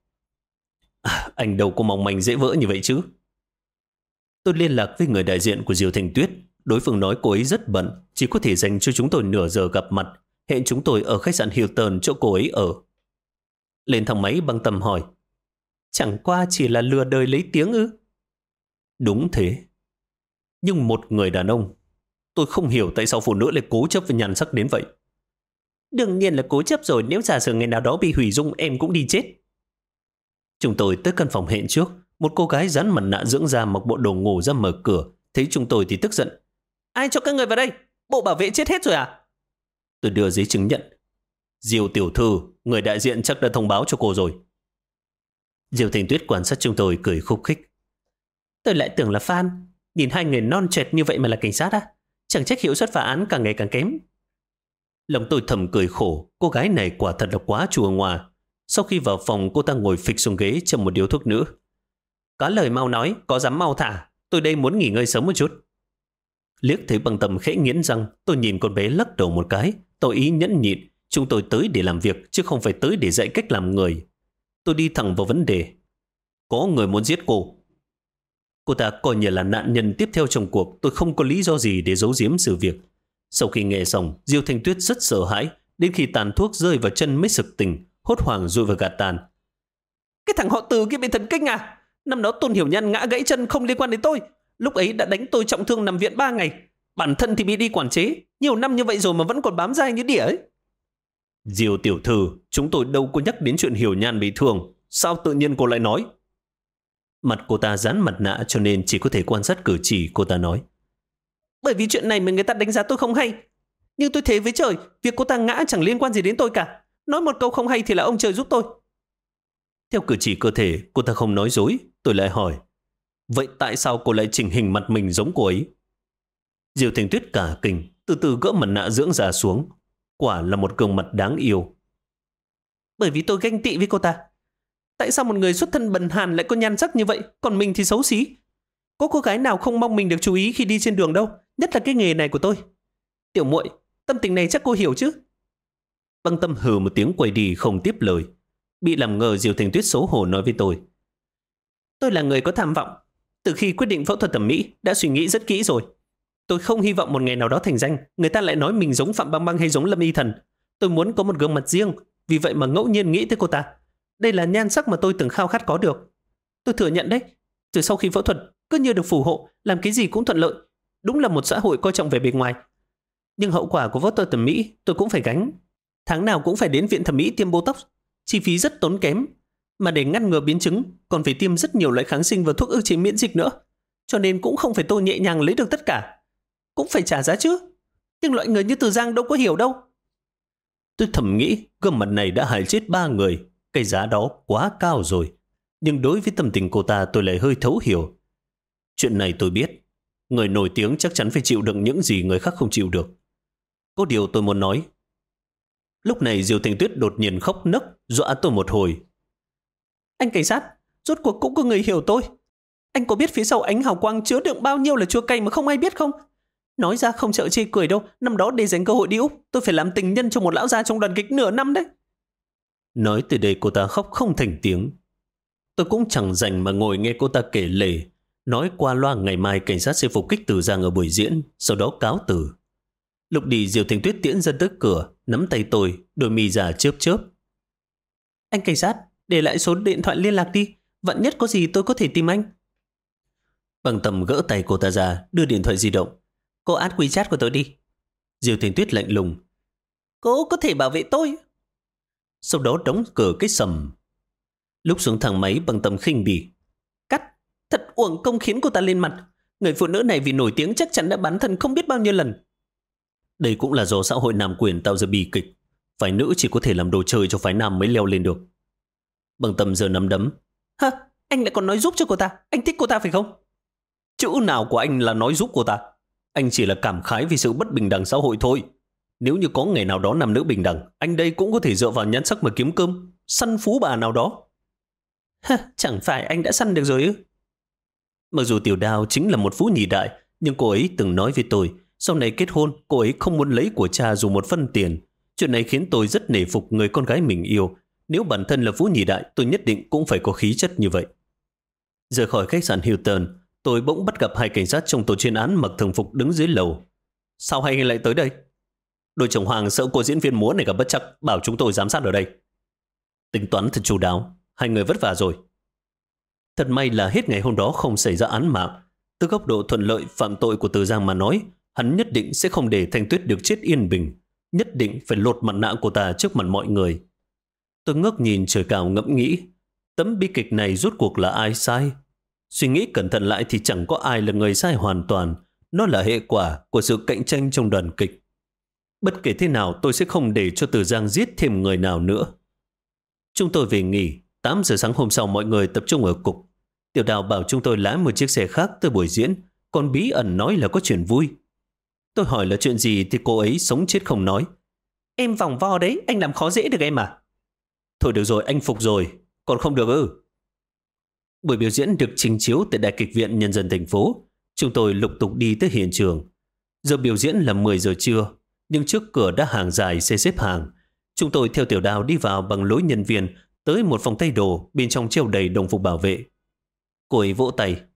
Anh đâu có mong manh dễ vỡ như vậy chứ. Tôi liên lạc với người đại diện của Diêu Thanh Tuyết. Đối phương nói cô ấy rất bận, chỉ có thể dành cho chúng tôi nửa giờ gặp mặt. Hẹn chúng tôi ở khách sạn Hilton chỗ cô ấy ở. Lên thang máy, Băng Tâm hỏi. Chẳng qua chỉ là lừa đời lấy tiếng ư? Đúng thế. Nhưng một người đàn ông, tôi không hiểu tại sao phụ nữ lại cố chấp với nhan sắc đến vậy. Đương nhiên là cố chấp rồi, nếu giả sử ngày nào đó bị hủy dung em cũng đi chết. Chúng tôi tới căn phòng hẹn trước. Một cô gái dán mặt nạ dưỡng da mặc bộ đồ ngủ ra mở cửa. Thấy chúng tôi thì tức giận. Ai cho các người vào đây? Bộ bảo vệ chết hết rồi à? Tôi đưa giấy chứng nhận. Diêu tiểu thư, người đại diện chắc đã thông báo cho cô rồi. Diêu Thanh Tuyết quan sát chúng tôi cười khúc khích. Tôi lại tưởng là fan. Nhìn hai người non trẻ như vậy mà là cảnh sát á? Chẳng trách hiệu suất phá án càng ngày càng kém. Lòng tôi thầm cười khổ. Cô gái này quả thật là quá chua ngoa. Sau khi vào phòng, cô ta ngồi phịch xuống ghế châm một điếu thuốc nữa. Có lời mau nói, có dám mau thả. Tôi đây muốn nghỉ ngơi sớm một chút. Liếc thấy Băng Tâm khẽ nghiến răng, tôi nhìn con bé lắc đầu một cái. Tôi ý nhẫn nhịn. Chúng tôi tới để làm việc, chứ không phải tới để dạy cách làm người. Tôi đi thẳng vào vấn đề. Có người muốn giết cô. Cô ta coi như là nạn nhân tiếp theo trong cuộc, tôi không có lý do gì để giấu giếm sự việc. Sau khi nghe xong, Diêu Thanh Tuyết rất sợ hãi, đến khi tàn thuốc rơi vào chân mới sực tỉnh, hốt hoảng dụi vào gạt tàn. Cái thằng họ Từ kia bị thần kinh à? Năm đó Tôn Hiểu Nhan ngã gãy chân không liên quan đến tôi. Lúc ấy đã đánh tôi trọng thương nằm viện 3 ngày. Bản thân thì bị đi quản chế. Nhiều năm như vậy rồi mà vẫn còn bám dai như đỉa ấy. Diêu tiểu thư, chúng tôi đâu có nhắc đến chuyện Hiểu Nhan bị thương. Sao tự nhiên cô lại nói? Mặt cô ta dán mặt nạ cho nên chỉ có thể quan sát cử chỉ. Cô ta nói, bởi vì chuyện này mà người ta đánh giá tôi không hay. Nhưng tôi thề với trời, việc cô ta ngã chẳng liên quan gì đến tôi cả. Nói một câu không hay thì là ông trời giúp tôi. Theo cử chỉ cơ thể, cô ta không nói dối. Tôi lại hỏi, vậy tại sao cô lại chỉnh hình mặt mình giống cô ấy? Diêu Thanh Tuyết cả kinh, từ từ gỡ mặt nạ dưỡng già xuống. Quả là một gương mặt đáng yêu. Bởi vì tôi ganh tị với cô ta. Tại sao một người xuất thân bần hàn lại có nhan sắc như vậy, còn mình thì xấu xí? Có cô gái nào không mong mình được chú ý khi đi trên đường đâu, nhất là cái nghề này của tôi. Tiểu muội, tâm tình này chắc cô hiểu chứ? Băng Tâm hừ một tiếng quay đi không tiếp lời. Bị làm ngờ, Diêu Thanh Tuyết xấu hổ nói với tôi là người có tham vọng. Từ khi quyết định phẫu thuật thẩm mỹ đã suy nghĩ rất kỹ rồi. Tôi không hy vọng một ngày nào đó thành danh người ta lại nói mình giống Phạm Băng Băng hay giống Lâm Y Thần. Tôi muốn có một gương mặt riêng, vì vậy mà ngẫu nhiên nghĩ tới cô ta. Đây là nhan sắc mà tôi từng khao khát có được. Tôi thừa nhận đấy, từ sau khi phẫu thuật cứ như được phù hộ, làm cái gì cũng thuận lợi. Đúng là một xã hội coi trọng về bề ngoài. Nhưng hậu quả của phẫu thuật thẩm mỹ tôi cũng phải gánh. Tháng nào cũng phải đến viện thẩm mỹ tiêm botox, chi phí rất tốn kém. Mà để ngăn ngừa biến chứng còn phải tiêm rất nhiều loại kháng sinh và thuốc ức chế miễn dịch nữa. Cho nên cũng không phải tôi nhẹ nhàng lấy được tất cả. Cũng phải trả giá chứ. Nhưng loại người như Từ Giang đâu có hiểu đâu. Tôi thầm nghĩ gương mặt này đã hại chết 3 người. Cái giá đó quá cao rồi. Nhưng đối với tâm tình cô ta tôi lại hơi thấu hiểu. Chuyện này tôi biết. Người nổi tiếng chắc chắn phải chịu đựng những gì người khác không chịu được. Có điều tôi muốn nói. Lúc này Diêu Thanh Tuyết đột nhiên khóc nấc, dọa tôi một hồi. Anh cảnh sát, rốt cuộc cũng có người hiểu tôi. Anh có biết phía sau ánh hào quang chứa đựng bao nhiêu là chua cay mà không ai biết không? Nói ra không sợ chê cười đâu. Năm đó để dành cơ hội đi Úc, tôi phải làm tình nhân cho một lão già trong đoàn kịch nửa năm đấy. Nói từ đây cô ta khóc không thành tiếng. Tôi cũng chẳng dành mà ngồi nghe cô ta kể lể. Nói qua loa ngày mai cảnh sát sẽ phục kích Từ Giang ở buổi diễn, sau đó cáo từ. Lúc đi Diêu Thanh Tuyết tiễn ra tới cửa, nắm tay tôi, đôi mi già chớp chớp. Anh cảnh sát, để lại số điện thoại liên lạc đi. Vạn nhất có gì tôi có thể tìm anh. Bằng Tâm gỡ tay cô ta ra, đưa điện thoại di động. Cô add WeChat của tôi đi. Diêu Thanh Tuyết lạnh lùng. Cô có thể bảo vệ tôi. Sau đó đóng cửa cái sầm. Lúc xuống thang máy, Bằng Tâm khinh bỉ. Cắt, thật uổng công khiến cô ta lên mặt. Người phụ nữ này vì nổi tiếng chắc chắn đã bán thân không biết bao nhiêu lần. Đây cũng là do xã hội nam quyền tạo ra bi kịch. Phái nữ chỉ có thể làm đồ chơi cho phái nam mới leo lên được. Bằng Tâm giờ nắm đấm. Hả, anh lại còn nói giúp cho cô ta. Anh thích cô ta phải không? Chữ nào của anh là nói giúp cô ta? Anh chỉ là cảm khái vì sự bất bình đẳng xã hội thôi. Nếu như có ngày nào đó nam nữ bình đẳng, anh đây cũng có thể dựa vào nhan sắc mà kiếm cơm, săn phú bà nào đó. Chẳng phải anh đã săn được rồi ư? Mặc dù Tiểu Đao chính là một phú nhị đại, nhưng cô ấy từng nói với tôi, sau này kết hôn, cô ấy không muốn lấy của cha dù một phân tiền. Chuyện này khiến tôi rất nể phục người con gái mình yêu. Nếu bản thân là phú nhị đại, tôi nhất định cũng phải có khí chất như vậy. Rời khỏi khách sạn Hilton, tôi bỗng bắt gặp 2 cảnh sát trong tổ chuyên án mặc thường phục đứng dưới lầu. Sao hai anh lại tới đây? Đội trưởng Hoàng sợ cô diễn viên múa này gặp bất trắc, bảo chúng tôi giám sát ở đây. Tính toán thật chu đáo, 2 người vất vả rồi. Thật may là hết ngày hôm đó không xảy ra án mạng. Từ góc độ thuận lợi phạm tội của Từ Giang mà nói, hắn nhất định sẽ không để Thanh Tuyết được chết yên bình. Nhất định phải lột mặt nạ của ta trước mặt mọi người. Tôi ngước nhìn trời cao ngẫm nghĩ, tấm bi kịch này rốt cuộc là ai sai? Suy nghĩ cẩn thận lại thì chẳng có ai là người sai hoàn toàn. Nó là hệ quả của sự cạnh tranh trong đoàn kịch. Bất kể thế nào tôi sẽ không để cho Từ Giang giết thêm người nào nữa. Chúng tôi về nghỉ. 8 giờ sáng hôm sau mọi người tập trung ở cục. Tiểu Đào bảo chúng tôi lái một chiếc xe khác tới buổi diễn, còn bí ẩn nói là có chuyện vui. Tôi hỏi là chuyện gì thì cô ấy sống chết không nói. Em vòng vo đấy, anh làm khó dễ được em à? Thôi được rồi, anh phục rồi. Còn không được ư? Buổi biểu diễn được trình chiếu tại Đài Kịch viện Nhân dân thành phố. Chúng tôi lục tục đi tới hiện trường. Giờ biểu diễn là 10 giờ trưa, nhưng trước cửa đã hàng dài xe xếp hàng. Chúng tôi theo Tiểu Đào đi vào bằng lối nhân viên tới một phòng thay đồ, bên trong treo đầy đồng phục bảo vệ. Cô ấy vỗ tay.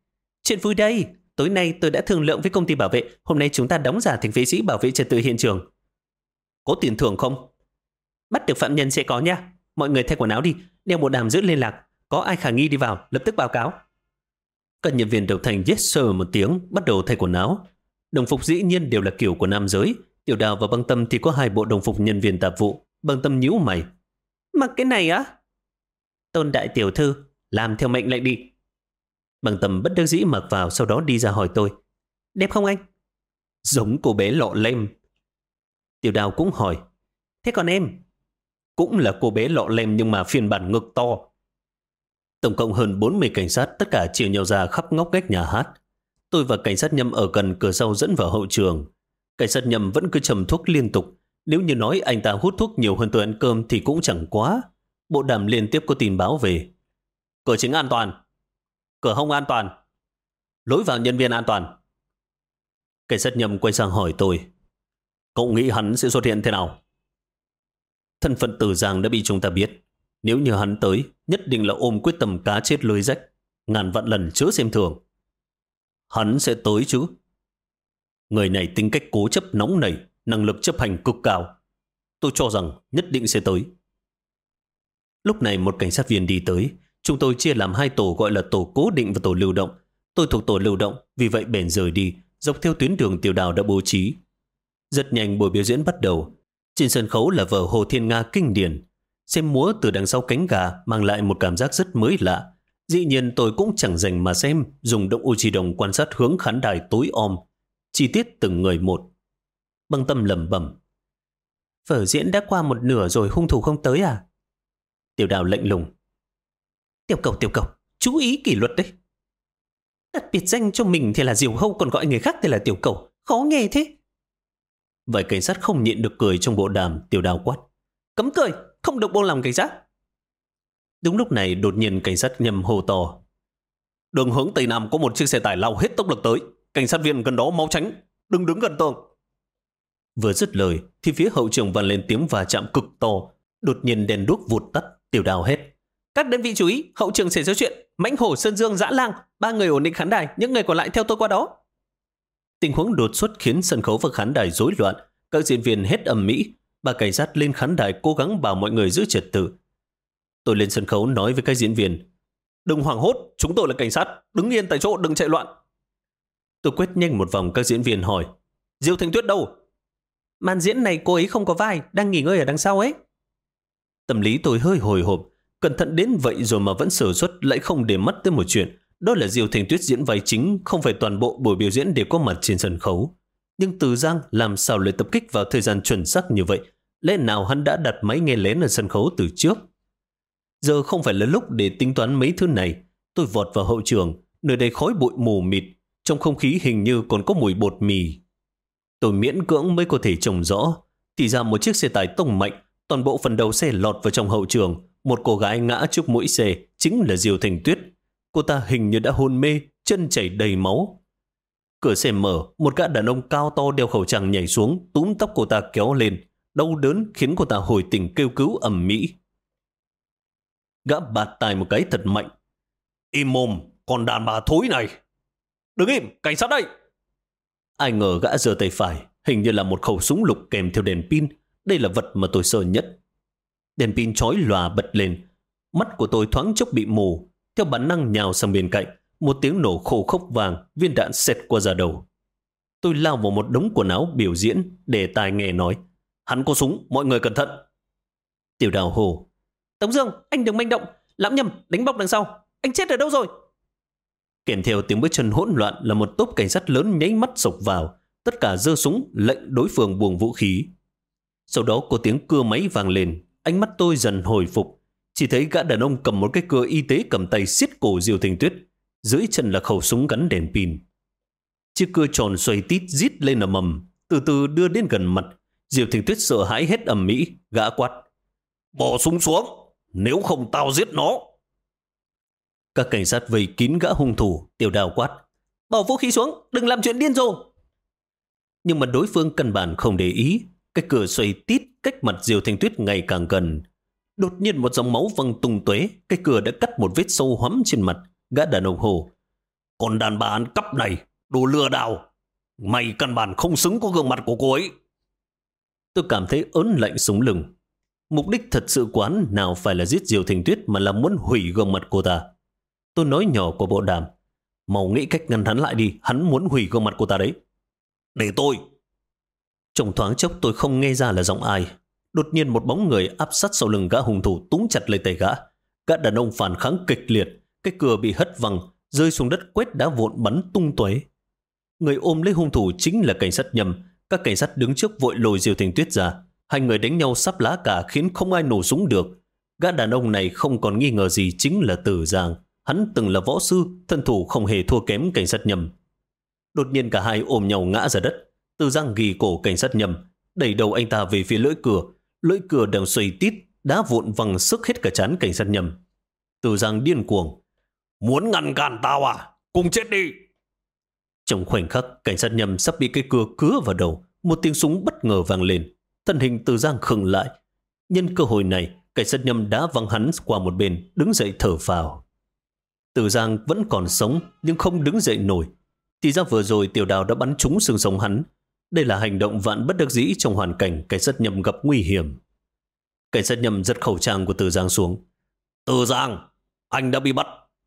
Chuyện vui đây. Tối nay tôi đã thương lượng với công ty bảo vệ. Hôm nay chúng ta đóng giả thành vệ sĩ bảo vệ trật tự hiện trường. Có tiền thưởng không? Bắt được phạm nhân sẽ có nha. Mọi người thay quần áo đi, đeo bộ đàm giữ liên lạc. Có ai khả nghi đi vào, lập tức báo cáo. Các nhân viên đều thành yes sir một tiếng, bắt đầu thay quần áo. Đồng phục dĩ nhiên đều là kiểu của nam giới. Tiểu Đào và Băng Tâm thì có 2 bộ đồng phục nhân viên tạp vụ. Băng Tâm nhíu mày. Mặc cái này á? Tôn đại tiểu thư, làm theo mệnh lệnh đi. Băng Tâm bất đắc dĩ mặc vào, sau đó đi ra hỏi tôi. Đẹp không anh? Giống cô bé lọ lem. Tiểu Đào cũng hỏi. Thế còn em? Cũng là cô bé lọ lem nhưng mà phiên bản ngực to. Tổng cộng hơn 40 cảnh sát, tất cả chia nhau ra khắp ngóc ngách nhà hát. Tôi và cảnh sát Nhâm ở gần cửa sau dẫn vào hậu trường. Cảnh sát Nhâm vẫn cứ trầm thuốc liên tục. Nếu như nói anh ta hút thuốc nhiều hơn tôi ăn cơm thì cũng chẳng quá. Bộ đàm liên tiếp có tin báo về. Cửa chính an toàn. Cửa hông an toàn. Lối vào nhân viên an toàn. Cảnh sát Nhâm quay sang hỏi tôi. Cậu nghĩ hắn sẽ xuất hiện thế nào? Thân phận Tử Giang đã bị chúng ta biết. Nếu như hắn tới, nhất định là ôm quyết tâm cá chết lưới rách. Ngàn vạn lần chớ xem thường. Hắn sẽ tới chứ. Người này tính cách cố chấp nóng nảy, năng lực chấp hành cực cao. Tôi cho rằng nhất định sẽ tới. Lúc này một cảnh sát viên đi tới. Chúng tôi chia làm 2 tổ gọi là tổ cố định và tổ lưu động. Tôi thuộc tổ lưu động, vì vậy bèn rời đi, dọc theo tuyến đường Tiểu Đào đã bố trí. Rất nhanh buổi biểu diễn bắt đầu. Trên sân khấu là vở Hồ Thiên Nga kinh điển. Xem múa từ đằng sau cánh gà mang lại một cảm giác rất mới lạ. Dĩ nhiên tôi cũng chẳng dành mà xem, dùng động Uchi đồng quan sát hướng khán đài tối om, chi tiết từng người một. Băng Tâm lẩm bẩm. Vở diễn đã qua một nửa rồi, hung thủ không tới à? Tiểu Đào lạnh lùng. Tiểu cầu, chú ý kỷ luật đấy. Đặt biệt danh cho mình thì là Diều Hâu, còn gọi người khác thì là Tiểu Cầu. Khó nghe thế. Vài cảnh sát không nhịn được cười trong bộ đàm. Tiểu Đào quát. Cấm cười, không được buông lòng cảnh giác. Đúng lúc này đột nhiên cảnh sát Nhâm hô to. Đường hướng Tây Nam có một chiếc xe tải lao hết tốc lực tới. Cảnh sát viên gần đó mau tránh, đừng đứng gần tường. Vừa dứt lời thì phía hậu trường vang lên tiếng va chạm cực to. Đột nhiên đèn đuốc vụt tắt. Tiểu Đào hét. Các đơn vị chú ý, hậu trường xảy ra chuyện. Mãnh Hổ, Sơn Dương, Dã Lang, 3 người ổn định khán đài, những người còn lại theo tôi qua đó. Tình huống đột xuất khiến sân khấu và khán đài rối loạn. Các diễn viên hét ầm ĩ. 3 cảnh sát lên khán đài cố gắng bảo mọi người giữ trật tự. Tôi lên sân khấu nói với các diễn viên. Đừng hoảng hốt, chúng tôi là cảnh sát, đứng yên tại chỗ, đừng chạy loạn. Tôi quét nhanh một vòng các diễn viên hỏi. Diêu Thanh Tuyết đâu? Màn diễn này cô ấy không có vai, đang nghỉ ngơi ở đằng sau ấy. Tâm lý tôi hơi hồi hộp. Cẩn thận đến vậy rồi mà vẫn sơ suất, lại không để mắt tới một chuyện. Đó là Diêu Thanh Tuyết diễn vai chính, không phải toàn bộ buổi biểu diễn đều có mặt trên sân khấu. Nhưng Từ Giang làm sao lại tập kích vào thời gian chuẩn xác như vậy? Lẽ nào hắn đã đặt máy nghe lén ở sân khấu từ trước? Giờ không phải là lúc để tính toán mấy thứ này. Tôi vọt vào hậu trường, nơi đây khói bụi mù mịt, trong không khí hình như còn có mùi bột mì. Tôi miễn cưỡng mới có thể trông rõ. Thì ra một chiếc xe tải tông mạnh, toàn bộ phần đầu xe lọt vào trong hậu trường. Một cô gái ngã trước mũi xe, chính là Diêu Thanh Tuyết. Cô ta hình như đã hôn mê, chân chảy đầy máu. Cửa xe mở, một gã đàn ông cao to đeo khẩu trang nhảy xuống, túm tóc cô ta kéo lên. Đau đớn khiến cô ta hồi tỉnh kêu cứu ầm ĩ. Gã bạt tai một cái thật mạnh. Im mồm, con đàn bà thối này. Đứng im, cảnh sát đây. Ai ngờ gã giơ tay phải, hình như là một khẩu súng lục kèm theo đèn pin. Đây là vật mà tôi sợ nhất. Đèn pin chói lòa bật lên. Mắt của tôi thoáng chốc bị mù. Theo bản năng nhào sang bên cạnh. Một tiếng nổ khô khốc vàng, viên đạn xẹt qua da đầu. Tôi lao vào một đống quần áo biểu diễn, để tai nghe nói. Hắn có súng, mọi người cẩn thận. Tiểu Đào hô. Tống Dương, anh đừng manh động. Lãm Nhâm, đánh bọc đằng sau. Anh chết ở đâu rồi? Kèm theo tiếng bước chân hỗn loạn là một tốp cảnh sát lớn nháy mắt xộc vào. Tất cả giơ súng, lệnh đối phương buông vũ khí. Sau đó có tiếng cưa máy vang lên. Ánh mắt tôi dần hồi phục. Chỉ thấy gã đàn ông cầm một cái cưa y tế cầm tay siết cổ Diêu Thanh Tuyết. Dưới chân là khẩu súng gắn đèn pin. Chiếc cưa tròn xoay tít rít lên ầm ầm, từ từ đưa đến gần mặt. Diêu Thanh Tuyết sợ hãi hét ầm ĩ, gã quát. Bỏ súng xuống, nếu không tao giết nó. Các cảnh sát vây kín gã hung thủ. Tiểu Đào quát. Bỏ vũ khí xuống, đừng làm chuyện điên rồ. Nhưng mà đối phương căn bản không để ý. Cái cửa xoay tít cách mặt Diêu Thanh Tuyết ngày càng gần. Đột nhiên một dòng máu văng tung tóe. Cái cửa đã cắt một vết sâu hoắm trên mặt. Gã đàn ông hồ. Còn đàn bà ăn cắp này, đồ lừa đảo. Mày căn bản không xứng có gương mặt của cô ấy. Tôi cảm thấy ớn lạnh sống lưng. Mục đích thật sự của hắn nào phải là giết Diêu Thanh Tuyết mà là muốn hủy gương mặt cô ta. Tôi nói nhỏ qua bộ đàm. Mau nghĩ cách ngăn hắn lại đi, hắn muốn hủy gương mặt cô ta đấy. Để tôi. Trong thoáng chốc tôi không nghe ra là giọng ai. Đột nhiên một bóng người áp sát sau lưng gã hung thủ túm chặt lấy tay gã. Gã đàn ông phản kháng kịch liệt, cái cửa bị hất văng, rơi xuống đất quét đá vụn bắn tung tóe. Người ôm lấy hung thủ chính là cảnh sát Nhâm. Các cảnh sát đứng trước vội lôi Diêu Thanh Tuyết ra. Hai người đánh nhau sắp lá cả khiến không ai nổ súng được. Gã đàn ông này không còn nghi ngờ gì chính là Tử Giang. Hắn từng là võ sư, thân thủ không hề thua kém cảnh sát Nhâm. Đột nhiên cả hai ôm nhau ngã ra đất. Tử Giang ghì cổ cảnh sát Nhâm, đẩy đầu anh ta về phía lưỡi cửa. Lưỡi cửa đang xoay tít, đá vụn văng sức hết cả trán cảnh sát Nhâm. Tử Giang điên cuồng. Muốn ngăn cản tao à? Cùng chết đi! Trong khoảnh khắc, cảnh sát Nhâm sắp bị cái cưa cứa vào đầu. Một tiếng súng bất ngờ vang lên. Thân hình Tử Giang khựng lại. Nhân cơ hội này, cảnh sát Nhâm đã văng hắn qua một bên, đứng dậy thở phào. Tử Giang vẫn còn sống, nhưng không đứng dậy nổi. Thì ra vừa rồi Tiểu Đào đã bắn trúng xương sống hắn. Đây là hành động vạn bất đắc dĩ trong hoàn cảnh cảnh sát Nhâm gặp nguy hiểm. Cảnh sát Nhâm giật khẩu trang của Tử Giang xuống. Tử Giang, anh đã bị bắt.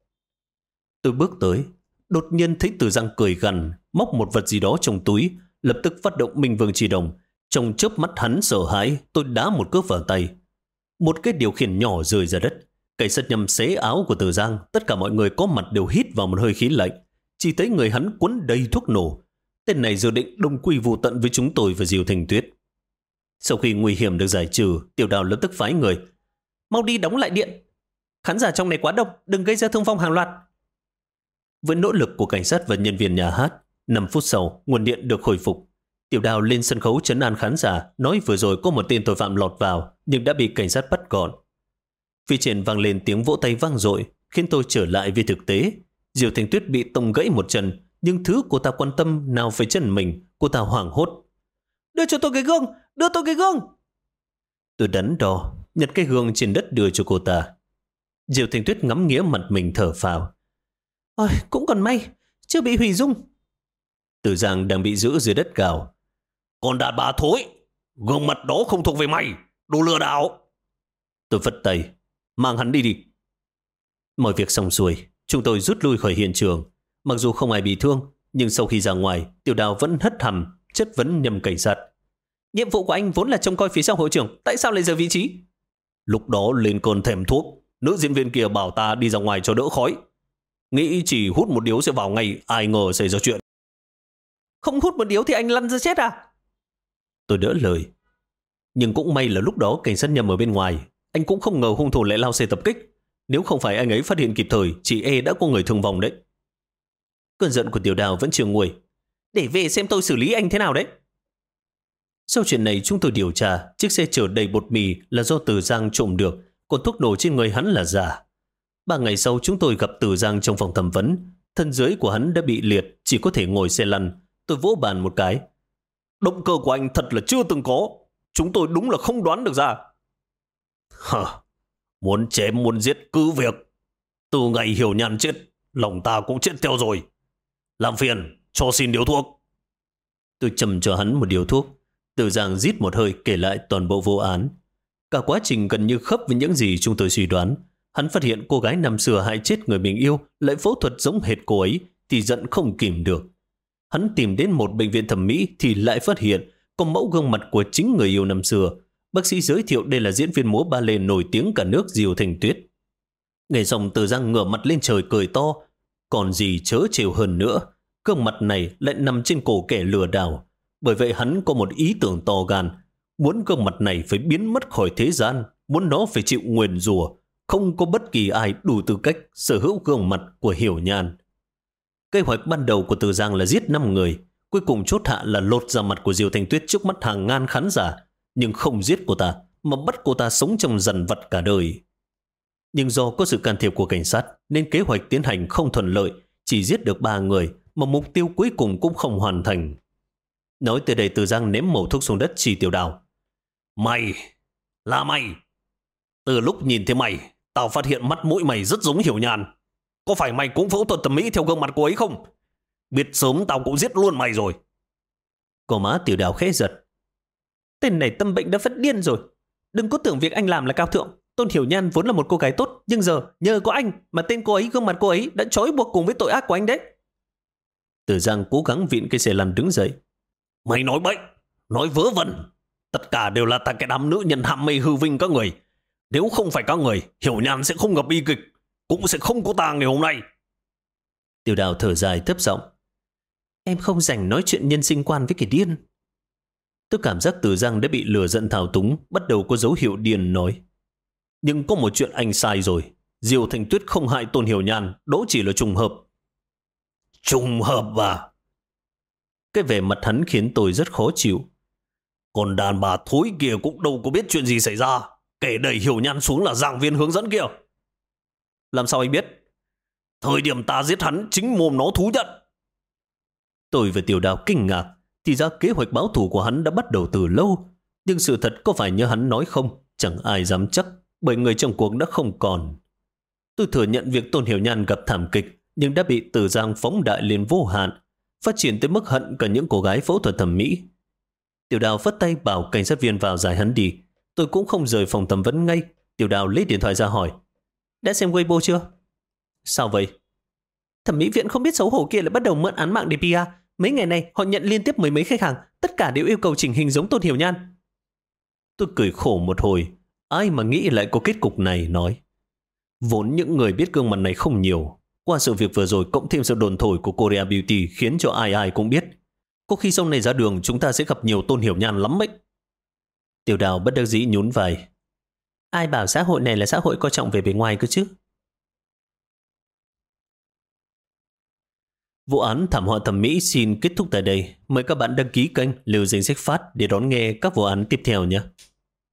Tôi bước tới, đột nhiên thấy Tử Giang cười gằn, móc một vật gì đó trong túi, lập tức phát động Minh Vương Chỉ Đồng. Trong chớp mắt hắn sợ hãi, tôi đá một cước vào tay. Một cái điều khiển nhỏ rơi ra đất. Cảnh sát Nhâm xé áo của Tử Giang, tất cả mọi người có mặt đều hít vào một hơi khí lạnh. Chỉ thấy người hắn quấn đầy thuốc nổ. Tên này dự định đồng quy vu tận với chúng tôi và Diêu Thanh Tuyết. Sau khi nguy hiểm được giải trừ, Tiểu Đào lập tức phái người. Mau đi đóng lại điện. Khán giả trong này quá đông, đừng gây ra thương vong hàng loạt. Với nỗ lực của cảnh sát và nhân viên nhà hát, 5 phút sau, nguồn điện được khôi phục. Tiểu Đào lên sân khấu trấn an khán giả, nói vừa rồi có một tên tội phạm lọt vào, nhưng đã bị cảnh sát bắt gọn. Phía trên vang lên tiếng vỗ tay vang dội, khiến tôi trở lại với thực tế. Diêu Thanh Tuyết bị tông gãy một chân, nhưng thứ cô ta quan tâm nào phải chân mình, cô ta hoảng hốt. Đưa cho tôi cái gương, đưa tôi cái gương. Tôi đắn đo, nhặt cái gương trên đất đưa cho cô ta. Diêu Thanh Tuyết ngắm nghía mặt mình thở phào. Ôi, cũng còn may, chưa bị hủy dung. Tử Giang đang bị giữ dưới đất gào. Còn đàn bà thối, gương mặt đó không thuộc về mày, đồ lừa đảo. Tôi phất tay, mang hắn đi đi. Mọi việc xong xuôi, chúng tôi rút lui khỏi hiện trường. Mặc dù không ai bị thương, nhưng sau khi ra ngoài, Tiểu Đào vẫn hất hàm, chất vấn Nhâm cảnh sát. Nhiệm vụ của anh vốn là trông coi phía sau hội trưởng, tại sao lại rời vị trí? Lúc đó lên cơn thèm thuốc, nữ diễn viên kia bảo ta đi ra ngoài cho đỡ khói. Nghĩ chỉ hút một điếu sẽ vào ngay, ai ngờ xảy ra chuyện. Không hút một điếu thì anh lăn ra chết à? Tôi đỡ lời. Nhưng cũng may là lúc đó cảnh sát Nhâm ở bên ngoài. Anh cũng không ngờ hung thủ lại lao xe tập kích. Nếu không phải anh ấy phát hiện kịp thời, chị e đã có người thương vong đấy. Cơn giận của Tiểu Đào vẫn chưa nguôi. Để về xem tôi xử lý anh thế nào đấy. Sau chuyện này chúng tôi điều tra, chiếc xe chở đầy bột mì là do Tử Giang trộm được, còn thuốc nổ trên người hắn là giả. 3 ngày sau chúng tôi gặp Tử Giang trong phòng thẩm vấn. Thân dưới của hắn đã bị liệt, chỉ có thể ngồi xe lăn. Tôi vỗ bàn một cái. Động cơ của anh thật là chưa từng có. Chúng tôi đúng là không đoán được ra. Hờ, muốn chém muốn giết cứ việc. Từ ngày Hiểu Nhan chết, lòng ta cũng chết theo rồi. Làm phiền, cho xin điếu thuốc. Tôi châm cho hắn một điếu thuốc. Tử Giang rít một hơi kể lại toàn bộ vụ án. Cả quá trình gần như khớp với những gì chúng tôi suy đoán. Hắn phát hiện cô gái năm xưa hại chết người mình yêu lại phẫu thuật giống hệt cô ấy thì giận không kìm được. Hắn tìm đến một bệnh viện thẩm mỹ thì lại phát hiện có mẫu gương mặt của chính người yêu năm xưa. Bác sĩ giới thiệu đây là diễn viên múa ballet nổi tiếng cả nước Diêu Thanh Tuyết. Nghe xong Tử Giang ngửa mặt lên trời cười to. Còn gì chớ trêu hơn nữa. Gương mặt này lại nằm trên cổ kẻ lừa đảo. Bởi vậy hắn có một ý tưởng to gan. Muốn gương mặt này phải biến mất khỏi thế gian. Muốn nó phải chịu nguyền rủa. Không có bất kỳ ai đủ tư cách sở hữu gương mặt của Hiểu Nhan. Kế hoạch ban đầu của Tử Giang là giết 5 người. Cuối cùng chốt hạ là lột ra mặt của Diêu Thanh Tuyết trước mắt hàng ngàn khán giả. Nhưng không giết cô ta, mà bắt cô ta sống trong dằn vặt cả đời. Nhưng do có sự can thiệp của cảnh sát, nên kế hoạch tiến hành không thuận lợi. Chỉ giết được 3 người, mà mục tiêu cuối cùng cũng không hoàn thành. Nói tới đây Tử Giang ném mẩu thuốc xuống đất chỉ Tiểu Đào. Mày, là mày. Từ lúc nhìn thấy mày, tao phát hiện mắt mũi mày rất giống Hiểu Nhan. có phải mày cũng phẫu thuật thẩm mỹ theo gương mặt cô ấy không? Biết sớm tao cũng giết luôn mày rồi. Gò má Tiểu Đào khẽ giật. Tên này tâm bệnh đã phát điên rồi. Đừng có tưởng việc anh làm là cao thượng. Tôn Hiểu Nhan vốn là một cô gái tốt, nhưng giờ nhờ có anh mà tên cô ấy, gương mặt cô ấy đã trói buộc cùng với tội ác của anh đấy. Tử Giang cố gắng vịn cây xe lăn đứng dậy. Mày nói bậy, nói vớ vẩn. Tất cả đều là tại cái đám nữ nhân ham mê hư vinh các người. Nếu không phải các người, Hiểu Nhan sẽ không gặp bi kịch, cũng sẽ không có ta ngày hôm nay. Tiểu Đào thở dài thấp giọng. Em không rảnh nói chuyện nhân sinh quan với kẻ điên. Tôi cảm giác Tử Giang đã bị lừa giận thao túng, bắt đầu có dấu hiệu điên nói. Nhưng có một chuyện anh sai rồi. Diêu Thanh Tuyết không hại Tôn Hiểu Nhan, đó chỉ là trùng hợp. Trùng hợp à? Cái vẻ mặt hắn khiến tôi rất khó chịu. Còn đàn bà thối kia cũng đâu có biết chuyện gì xảy ra. Kẻ đẩy Hiểu Nhan xuống là giảng viên hướng dẫn kia. Làm sao anh biết? Thời điểm ta giết hắn, chính mồm nó thú nhận. Tôi và Tiểu Đào kinh ngạc. Thì ra kế hoạch báo thù của hắn đã bắt đầu từ lâu. Nhưng sự thật có phải như hắn nói không? Chẳng ai dám chắc, bởi người trong cuộc đã không còn. Tôi thừa nhận việc Tôn Hiểu Nhan gặp thảm kịch, nhưng đã bị Tử Giang phóng đại lên vô hạn, phát triển tới mức hận cả những cô gái phẫu thuật thẩm mỹ. Tiểu Đào phất tay bảo cảnh sát viên vào giải hắn đi. Tôi cũng không rời phòng thẩm vấn ngay. Tiểu Đào lấy điện thoại ra hỏi. Đã xem Weibo chưa? Sao vậy? Thẩm mỹ viện không biết xấu hổ kia lại bắt đầu mượn án mạng để PR. Mấy ngày này họ nhận liên tiếp mấy khách hàng, tất cả đều yêu cầu chỉnh hình giống Tôn Hiểu Nhan. Tôi cười khổ một hồi. Ai mà nghĩ lại có kết cục này nói. Vốn những người biết gương mặt này không nhiều. Qua sự việc vừa rồi cộng thêm sự đồn thổi của Korea Beauty khiến cho ai ai cũng biết. Có khi sau này ra đường chúng ta sẽ gặp nhiều Tôn Hiểu Nhan lắm ấy. Tiểu Đào bất đắc dĩ nhún vai. Ai bảo xã hội này là xã hội coi trọng về bề ngoài cơ chứ? Vụ án thảm họa thẩm mỹ xin kết thúc tại đây. Mời các bạn đăng ký kênh Lưu Danh Sách Phát để đón nghe các vụ án tiếp theo nhé.